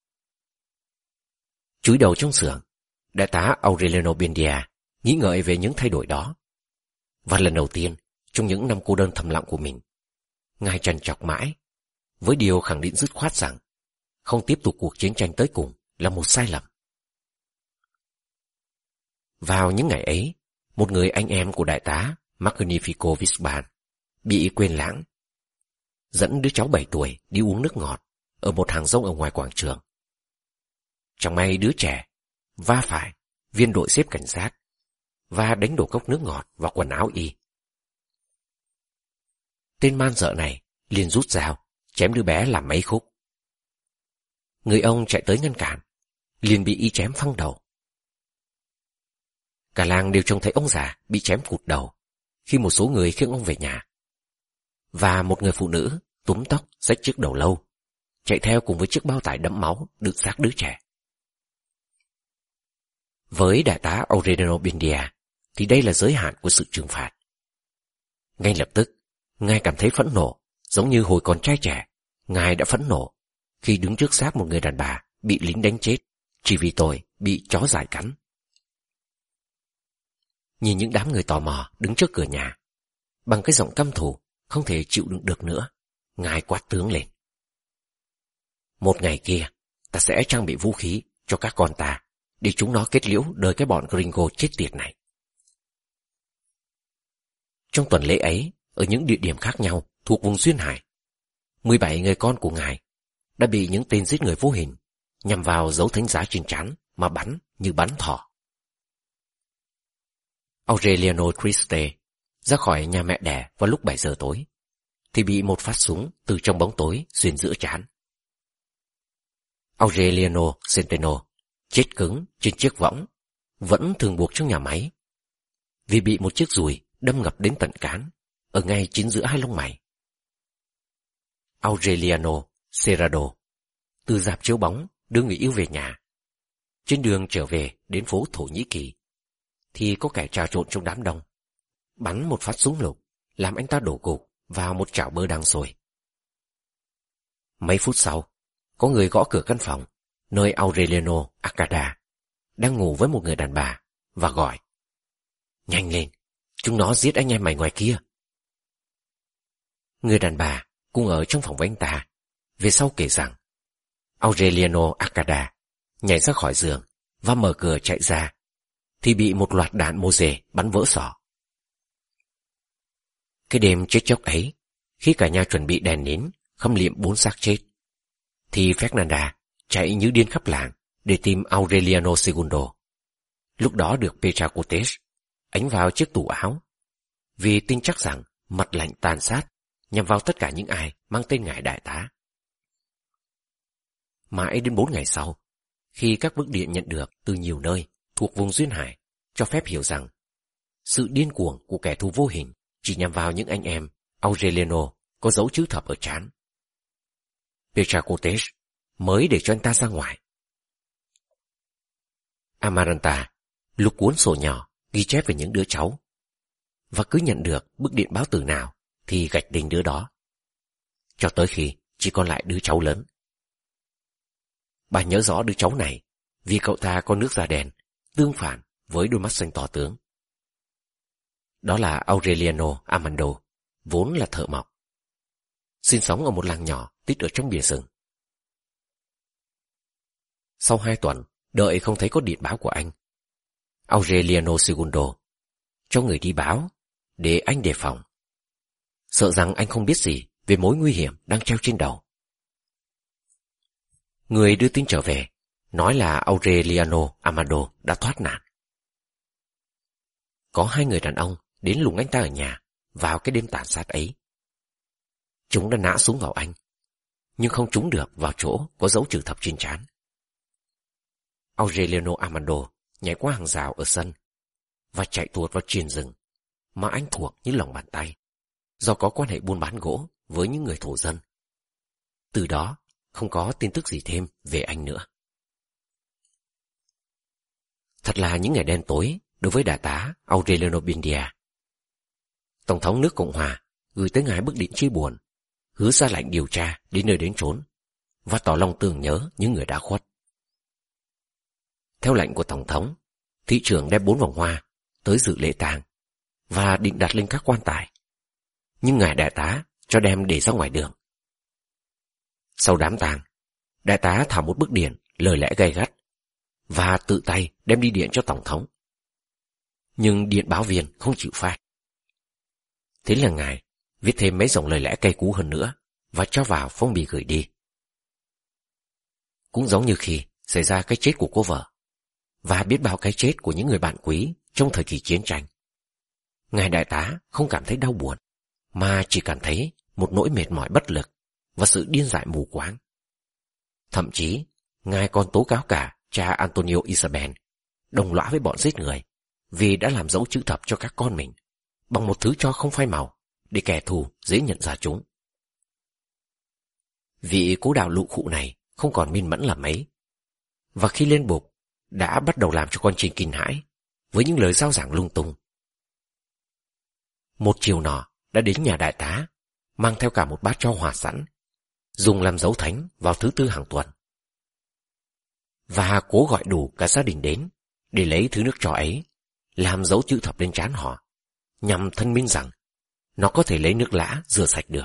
Chúi đầu trong xưởng, đại tá Aureliano Buendia nghĩ ngợi về những thay đổi đó. Và lần đầu tiên trong những năm cô đơn thầm lặng của mình, ngài trằn trọc mãi với điều khẳng định dứt khoát rằng không tiếp tục cuộc chiến tranh tới cùng là một sai lầm. Vào những ngày ấy, một người anh em của đại tá Magnifico Visban bị quên lãng, dẫn đứa cháu 7 tuổi đi uống nước ngọt ở một hàng rong ở ngoài quảng trường. Chẳng may đứa trẻ va phải viên đội xếp cảnh sát và đánh đổ cốc nước ngọt vào quần áo y. Tên man dợ này liền rút dao chém đứa bé làm mấy khúc. Người ông chạy tới ngăn cản, liền bị y chém phăng đầu. Cả làng đều trông thấy ông già bị chém cụt đầu khi một số người khiêng ông về nhà, và một người phụ nữ túm tóc xách chiếc đầu lâu chạy theo cùng với chiếc bao tải đẫm máu đựng xác đứa trẻ. Với đại tá Aureliano Buendia thì đây là giới hạn của sự trừng phạt. Ngay lập tức, ngài cảm thấy phẫn nộ, giống như hồi còn trai trẻ, ngài đã phẫn nộ khi đứng trước xác một người đàn bà bị lính đánh chết chỉ vì tội bị chó dại cắn. Nhìn những đám người tò mò đứng trước cửa nhà, bằng cái giọng căm thù không thể chịu đựng được nữa, ngài quát tướng lên: "Một ngày kia, ta sẽ trang bị vũ khí cho các con ta để chúng nó kết liễu đời cái bọn gringo chết tiệt này." Trong tuần lễ ấy, ở những địa điểm khác nhau thuộc vùng duyên hải, 17 người con của ngài đã bị những tên giết người vô hình nhằm vào dấu thánh giá trên trán mà bắn như bắn thỏ. Aureliano Triste ra khỏi nhà mẹ đẻ vào lúc 7 giờ tối thì bị một phát súng từ trong bóng tối xuyên giữa trán. Aureliano Centeno chết cứng trên chiếc võng vẫn thường buộc trong nhà máy vì bị một chiếc dùi đâm ngập đến tận cán ở ngay chính giữa hai lông mày. Aureliano Serrano từ rạp chiếu bóng đưa người yêu về nhà. Trên đường trở về đến phố Thổ Nhĩ Kỳ thì có kẻ trà trộn trong đám đông, bắn một phát súng lục làm anh ta đổ gục vào một chảo bơ đang sôi. Mấy phút sau, có người gõ cửa căn phòng nơi Aureliano Acada đang ngủ với một người đàn bà và gọi: "Nhanh lên, chúng nó giết anh em mày ngoài kia." Người đàn bà cũng ở trong phòng với anh ta Về sau kể rằng, Aureliano Arcada nhảy ra khỏi giường và mở cửa chạy ra, thì bị một loạt đạn mô dề bắn vỡ sọ. Cái đêm chết chóc ấy, khi cả nhà chuẩn bị đèn nến khâm liệm 4 xác chết, thì Fernanda chạy như điên khắp làng để tìm Aureliano Segundo. Lúc đó được Petra Cortés ánh vào chiếc tủ áo, vì tin chắc rằng mặt lạnh tàn sát nhằm vào tất cả những ai mang tên ngài đại tá. Mãi đến 4 ngày sau, khi các bức điện nhận được từ nhiều nơi thuộc vùng duyên hải cho phép hiểu rằng sự điên cuồng của kẻ thù vô hình chỉ nhằm vào những anh em Aureliano có dấu chữ thập ở trán, Petra Cortés mới để cho anh ta ra ngoài. Amaranta lục cuốn sổ nhỏ ghi chép về những đứa cháu, và cứ nhận được bức điện báo từ nào thì gạch đinh đứa đó, cho tới khi chỉ còn lại đứa cháu lớn. Bà nhớ rõ đứa cháu này vì cậu ta có nước da đen, tương phản với đôi mắt xanh to tướng. Đó là Aureliano Armando, vốn là thợ mộc, sinh sống ở một làng nhỏ tít ở trong bìa rừng. Sau 2 tuần đợi không thấy có điện báo của anh, Aureliano Segundo cho người đi báo để anh đề phòng, sợ rằng anh không biết gì về mối nguy hiểm đang treo trên đầu. Người đưa tin trở về nói là Aureliano Armando đã thoát nạn. Có 2 người đàn ông đến lùng anh ta ở nhà vào cái đêm tàn sát ấy. Chúng đã nã súng vào anh, nhưng không trúng được vào chỗ có dấu chữ thập trên trán. Aureliano Armando nhảy qua hàng rào ở sân và chạy tuột vào triền rừng mà anh thuộc như lòng bàn tay, do có quan hệ buôn bán gỗ với những người thổ dân. Từ đó không có tin tức gì thêm về anh nữa. Thật là những ngày đen tối đối với đại tá Aureliano Buendia. Tổng thống nước Cộng hòa gửi tới ngài bức điện chia buồn, hứa ra lệnh điều tra đến nơi đến chốn và tỏ lòng tưởng nhớ những người đã khuất. Theo lệnh của tổng thống, thị trưởng đem 4 vòng hoa tới dự lễ tang và định đặt lên các quan tài, nhưng ngài đại tá cho đem để ra ngoài đường. Sau đám tang, đại tá thả một bức điện lời lẽ gay gắt và tự tay đem đi điện cho tổng thống. Nhưng điện báo viên không chịu phát. Thế là ngài viết thêm mấy dòng lời lẽ cay cú hơn nữa và cho vào phong bì gửi đi. Cũng giống như khi xảy ra cái chết của cô vợ và biết bao cái chết của những người bạn quý trong thời kỳ chiến tranh, ngài đại tá không cảm thấy đau buồn, mà chỉ cảm thấy một nỗi mệt mỏi bất lực và sự điên dại mù quáng. Thậm chí, ngài còn tố cáo cả cha Antonio Isabel đồng lõa với bọn giết người vì đã làm dấu chữ thập cho các con mình bằng một thứ tro không phai màu để kẻ thù dễ nhận ra chúng. Vị cố đạo lụ khụ này không còn minh mẫn là mấy, và khi lên bục đã bắt đầu làm cho con Trinh kinh hãi với những lời giao giảng lung tung. Một chiều nọ đã đến nhà đại tá, mang theo cả một bát tro hòa sẵn, dùng làm dấu thánh vào thứ Tư hàng tuần, và cố gọi đủ cả gia đình đến để lấy thứ nước tro ấy làm dấu chữ thập lên trán họ, nhằm thân minh rằng nó có thể lấy nước lã rửa sạch được.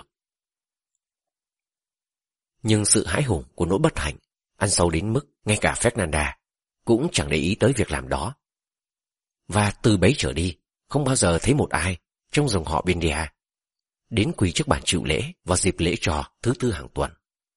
Nhưng sự hãi hùng của nỗi bất hạnh ăn sâu đến mức ngay cả Fernanda cũng chẳng để ý tới việc làm đó, và từ bấy trở đi không bao giờ thấy một ai trong dòng họ Buendia đến quỳ trước bàn chịu lễ vào dịp lễ trò thứ Tư hàng tuần.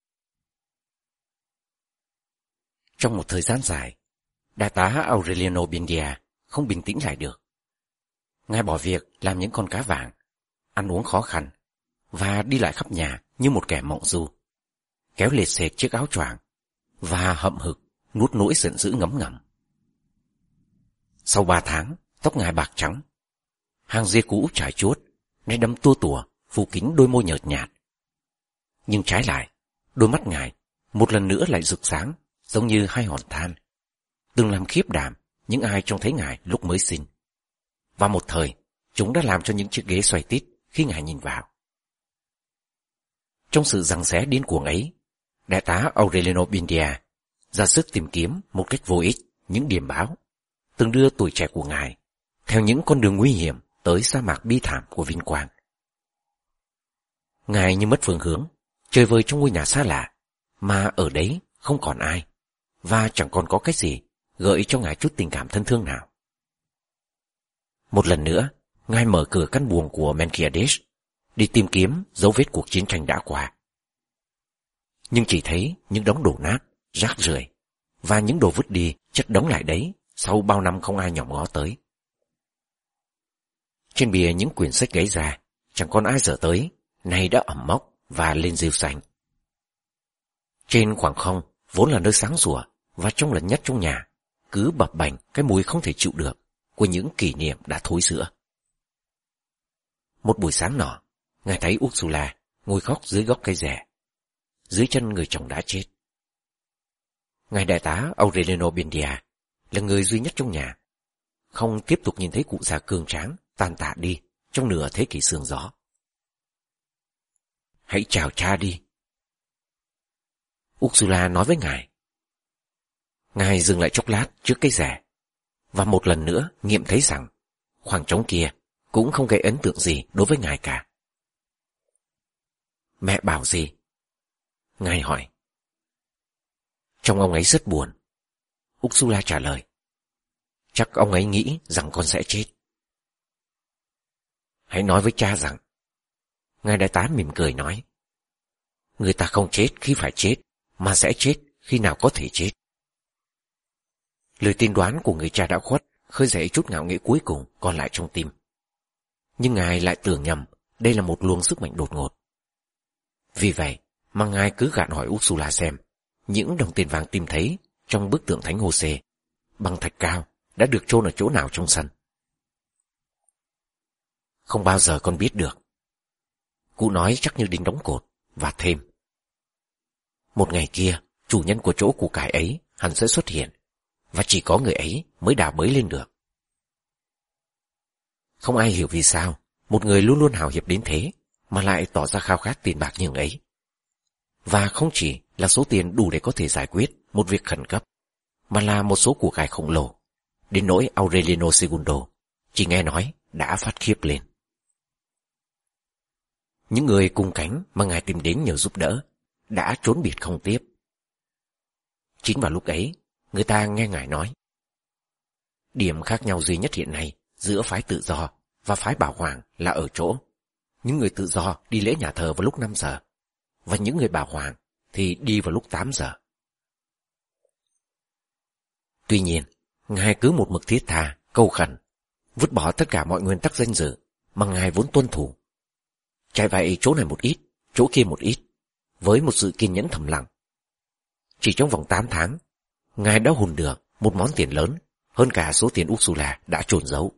Trong một thời gian dài, đại tá Aureliano Buendia không bình tĩnh lại được. Ngài bỏ việc làm những con cá vàng, ăn uống khó khăn và đi lại khắp nhà như một kẻ mộng du, kéo lệt xệt chiếc áo choàng và hậm hực nuốt nỗi giận dữ ngấm ngầm. Sau 3 tháng, tóc ngài bạc trắng, hàng ria cũ trải chuốt, nay đâm tua tủa phủ kín đôi môi nhợt nhạt. Nhưng trái lại, đôi mắt ngài một lần nữa lại rực sáng, giống như 2 hòn than, từng làm khiếp đảm những ai trông thấy ngài lúc mới sinh. Và một thời, chúng đã làm cho những chiếc ghế xoay tít khi ngài nhìn vào. Trong sự giằng xé điên cuồng ấy, đại tá Aureliano Buendia ra sức tìm kiếm một cách vô ích những điềm báo từng đưa tuổi trẻ của ngài theo những con đường nguy hiểm tới sa mạc bi thảm của vinh quang. Ngài như mất phương hướng, chơi vơi trong ngôi nhà xa lạ, mà ở đấy không còn ai, và chẳng còn có cái gì gợi cho ngài chút tình cảm thân thương nào. Một lần nữa, ngài mở cửa căn buồng của Melquiades, đi tìm kiếm dấu vết cuộc chiến tranh đã qua. Nhưng chỉ thấy những đống đổ nát, rác rưởi, và những đồ vứt đi chất đống lại đấy sau bao năm không ai nhòm ngó tới. Trên bìa những quyển sách gáy ra, chẳng còn ai dở tới, nay đã ẩm mốc và lên rêu xanh. Trên khoảng không, vốn là nơi sáng sủa và trong lần nhất trong nhà, cứ bập bành cái mùi không thể chịu được của những kỷ niệm đã thối rữa. Một buổi sáng nọ, ngài thấy Ursula ngồi khóc dưới gốc cây rẻ, dưới chân người chồng đã chết. Ngài đại tá Aureliano Buendia là người duy nhất trong nhà, không tiếp tục nhìn thấy cụ già cường tráng tàn tạ đi trong nửa thế kỷ sương gió. Hãy chào cha đi, Ursula nói với ngài. Ngài dừng lại chốc lát trước cây rẻ, và một lần nữa nghiệm thấy rằng khoảng trống kia cũng không gây ấn tượng gì đối với ngài cả. Mẹ bảo gì? Ngài hỏi. Trông ông ấy rất buồn, Ursula trả lời. Chắc ông ấy nghĩ rằng con sẽ chết. Hãy nói với cha rằng, ngài đại tá mỉm cười nói, người ta không chết khi phải chết, mà sẽ chết khi nào có thể chết. Lời tiên đoán của người cha đã khuất khơi dậy chút ngạo nghễ cuối cùng còn lại trong tim. Nhưng ngài lại tưởng nhầm đây là một luồng sức mạnh đột ngột. Vì vậy mà ngài cứ gạn hỏi Ursula xem những đồng tiền vàng tìm thấy trong bức tượng thánh Hô-sê bằng thạch cao đã được chôn ở chỗ nào trong sân. Không bao giờ con biết được, cụ nói chắc như đinh đóng cột, và thêm. Một ngày kia, chủ nhân của chỗ củ cải ấy hẳn sẽ xuất hiện, và chỉ có người ấy mới đào bới lên được. Không ai hiểu vì sao một người luôn luôn hào hiệp đến thế mà lại tỏ ra khao khát tiền bạc như ấy. Và không chỉ là số tiền đủ để có thể giải quyết một việc khẩn cấp, mà là một số củ cải khổng lồ, đến nỗi Aureliano Segundo chỉ nghe nói đã phát khiếp lên. Những người cùng cánh mà ngài tìm đến nhờ giúp đỡ đã trốn biệt không tiếp. Chính vào lúc ấy, người ta nghe ngài nói, điểm khác nhau duy nhất hiện nay giữa phái tự do và phái bảo hoàng là ở chỗ những người tự do đi lễ nhà thờ vào lúc 5 giờ, và những người bảo hoàng thì đi vào lúc 8 giờ. Tuy nhiên, ngài cứ một mực thiết tha, câu khẩn, vứt bỏ tất cả mọi nguyên tắc danh dự mà ngài vốn tuân thủ. Chạy vậy chỗ này một ít, chỗ kia một ít, với một sự kiên nhẫn thầm lặng. Chỉ trong vòng 8 tháng, ngài đã hùn được một món tiền lớn hơn cả số tiền Ursula đã chôn giấu.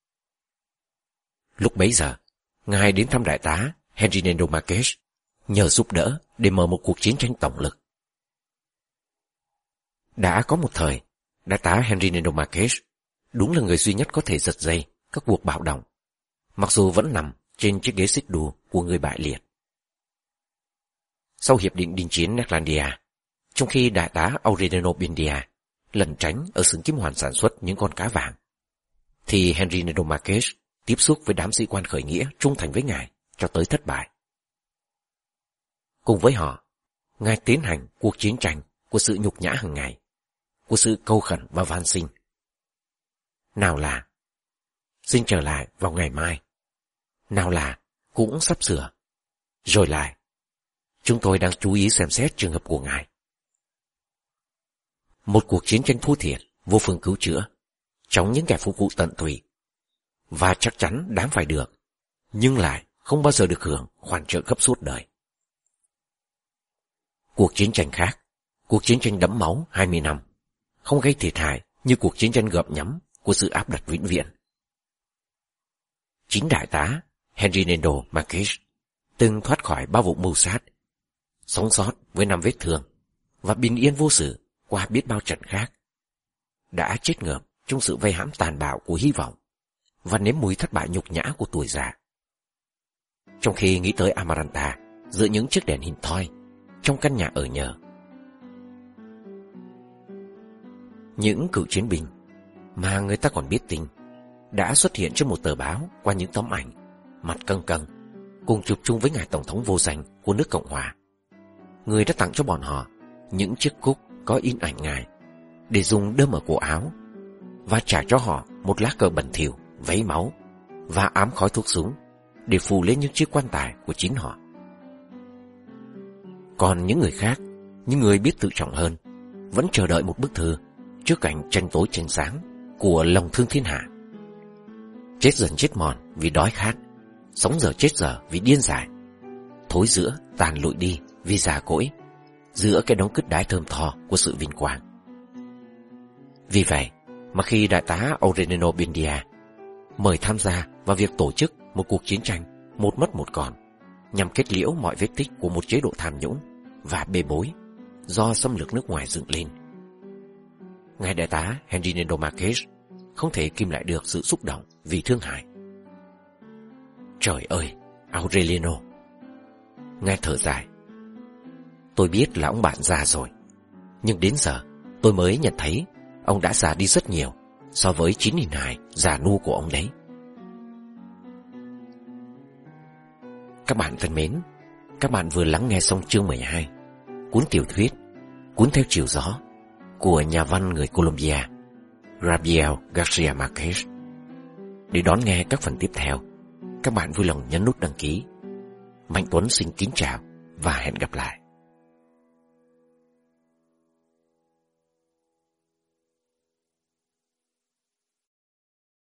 Lúc bấy giờ, ngài đến thăm đại tá Henry Nando Marques nhờ giúp đỡ để mở một cuộc chiến tranh tổng lực. Đã có một thời, đại tá Henry Nando Marques đúng là người duy nhất có thể giật dây các cuộc bạo động, mặc dù vẫn nằm trên chiếc ghế xích đu của người bại liệt. Sau hiệp định đình chiến Netlandia, trong khi đại tá Aureliano Buendia lẩn tránh ở xưởng kim hoàn sản xuất những con cá vàng, thì Henry Nando Marques tiếp xúc với đám sĩ quan khởi nghĩa trung thành với ngài cho tới thất bại. Cùng với họ, ngài tiến hành cuộc chiến tranh của sự nhục nhã hàng ngày, của sự câu khẩn và van xin. Nào là xin trở lại vào ngày mai, nào là cũng sắp sửa, rồi lại chúng tôi đang chú ý xem xét trường hợp của ngài. Một cuộc chiến tranh thua thiệt, vô phương cứu chữa, chống những kẻ phục vụ tận tụy, và chắc chắn đáng phải được, nhưng lại không bao giờ được hưởng khoản trợ cấp suốt đời. Cuộc chiến tranh khác, cuộc chiến tranh đẫm máu 20 năm, không gây thiệt hại như cuộc chiến tranh gợm nhấm của sự áp đặt vĩnh viễn. Chính đại tá Henry Nando Marques từng thoát khỏi bao vụ mưu sát, sống sót với 5 vết thương và bình yên vô sự qua biết bao trận khác, đã chết ngợp trong sự vây hãm tàn bạo của hy vọng và nếm mùi thất bại nhục nhã của tuổi già. Trong khi nghĩ tới Amaranta giữa những chiếc đèn hình thoi trong căn nhà ở nhờ, những cựu chiến binh mà người ta còn biết tình đã xuất hiện trên một tờ báo qua những tấm ảnh, mặt căng căng, cùng chụp chung với ngài tổng thống vô danh của nước Cộng hòa người đã tặng cho bọn họ những chiếc cúc có in ảnh Ngài để dùng đơm ở cổ áo, và trả cho họ một lá cờ bẩn thỉu, vấy máu và ám khói thuốc súng để phủ lên những chiếc quan tài của chính họ. Còn những người khác, những người biết tự trọng hơn, vẫn chờ đợi một bức thư trước cảnh tranh tối tranh sáng của lòng thương thiên hạ. Chết dần chết mòn vì đói khát, sống dở chết dở vì điên dại, thối rữa tàn lụi đi vì già cỗi, giữa cái đống cứt đái thơm tho của sự vinh quang. Vì vậy mà khi đại tá Aureliano Buendia mời tham gia vào việc tổ chức một cuộc chiến tranh một mất một còn, nhằm kết liễu mọi vết tích của một chế độ tham nhũng và bê bối do xâm lược nước ngoài dựng lên, ngài đại tá Henrique Marques không thể kìm lại được sự xúc động vì thương hại. Trời ơi, Aureliano! Ngài thở dài. Tôi biết là ông bạn già rồi, nhưng đến giờ tôi mới nhận thấy ông đã già đi rất nhiều so với 9 hình hài già nua của ông đấy. Các bạn thân mến, các bạn vừa lắng nghe xong chương 12 cuốn tiểu thuyết Cuốn theo chiều gió của nhà văn người Colombia Gabriel Garcia Marquez. Để đón nghe các phần tiếp theo, các bạn vui lòng nhấn nút đăng ký. Mạnh Tuấn xin kính chào và hẹn gặp lại.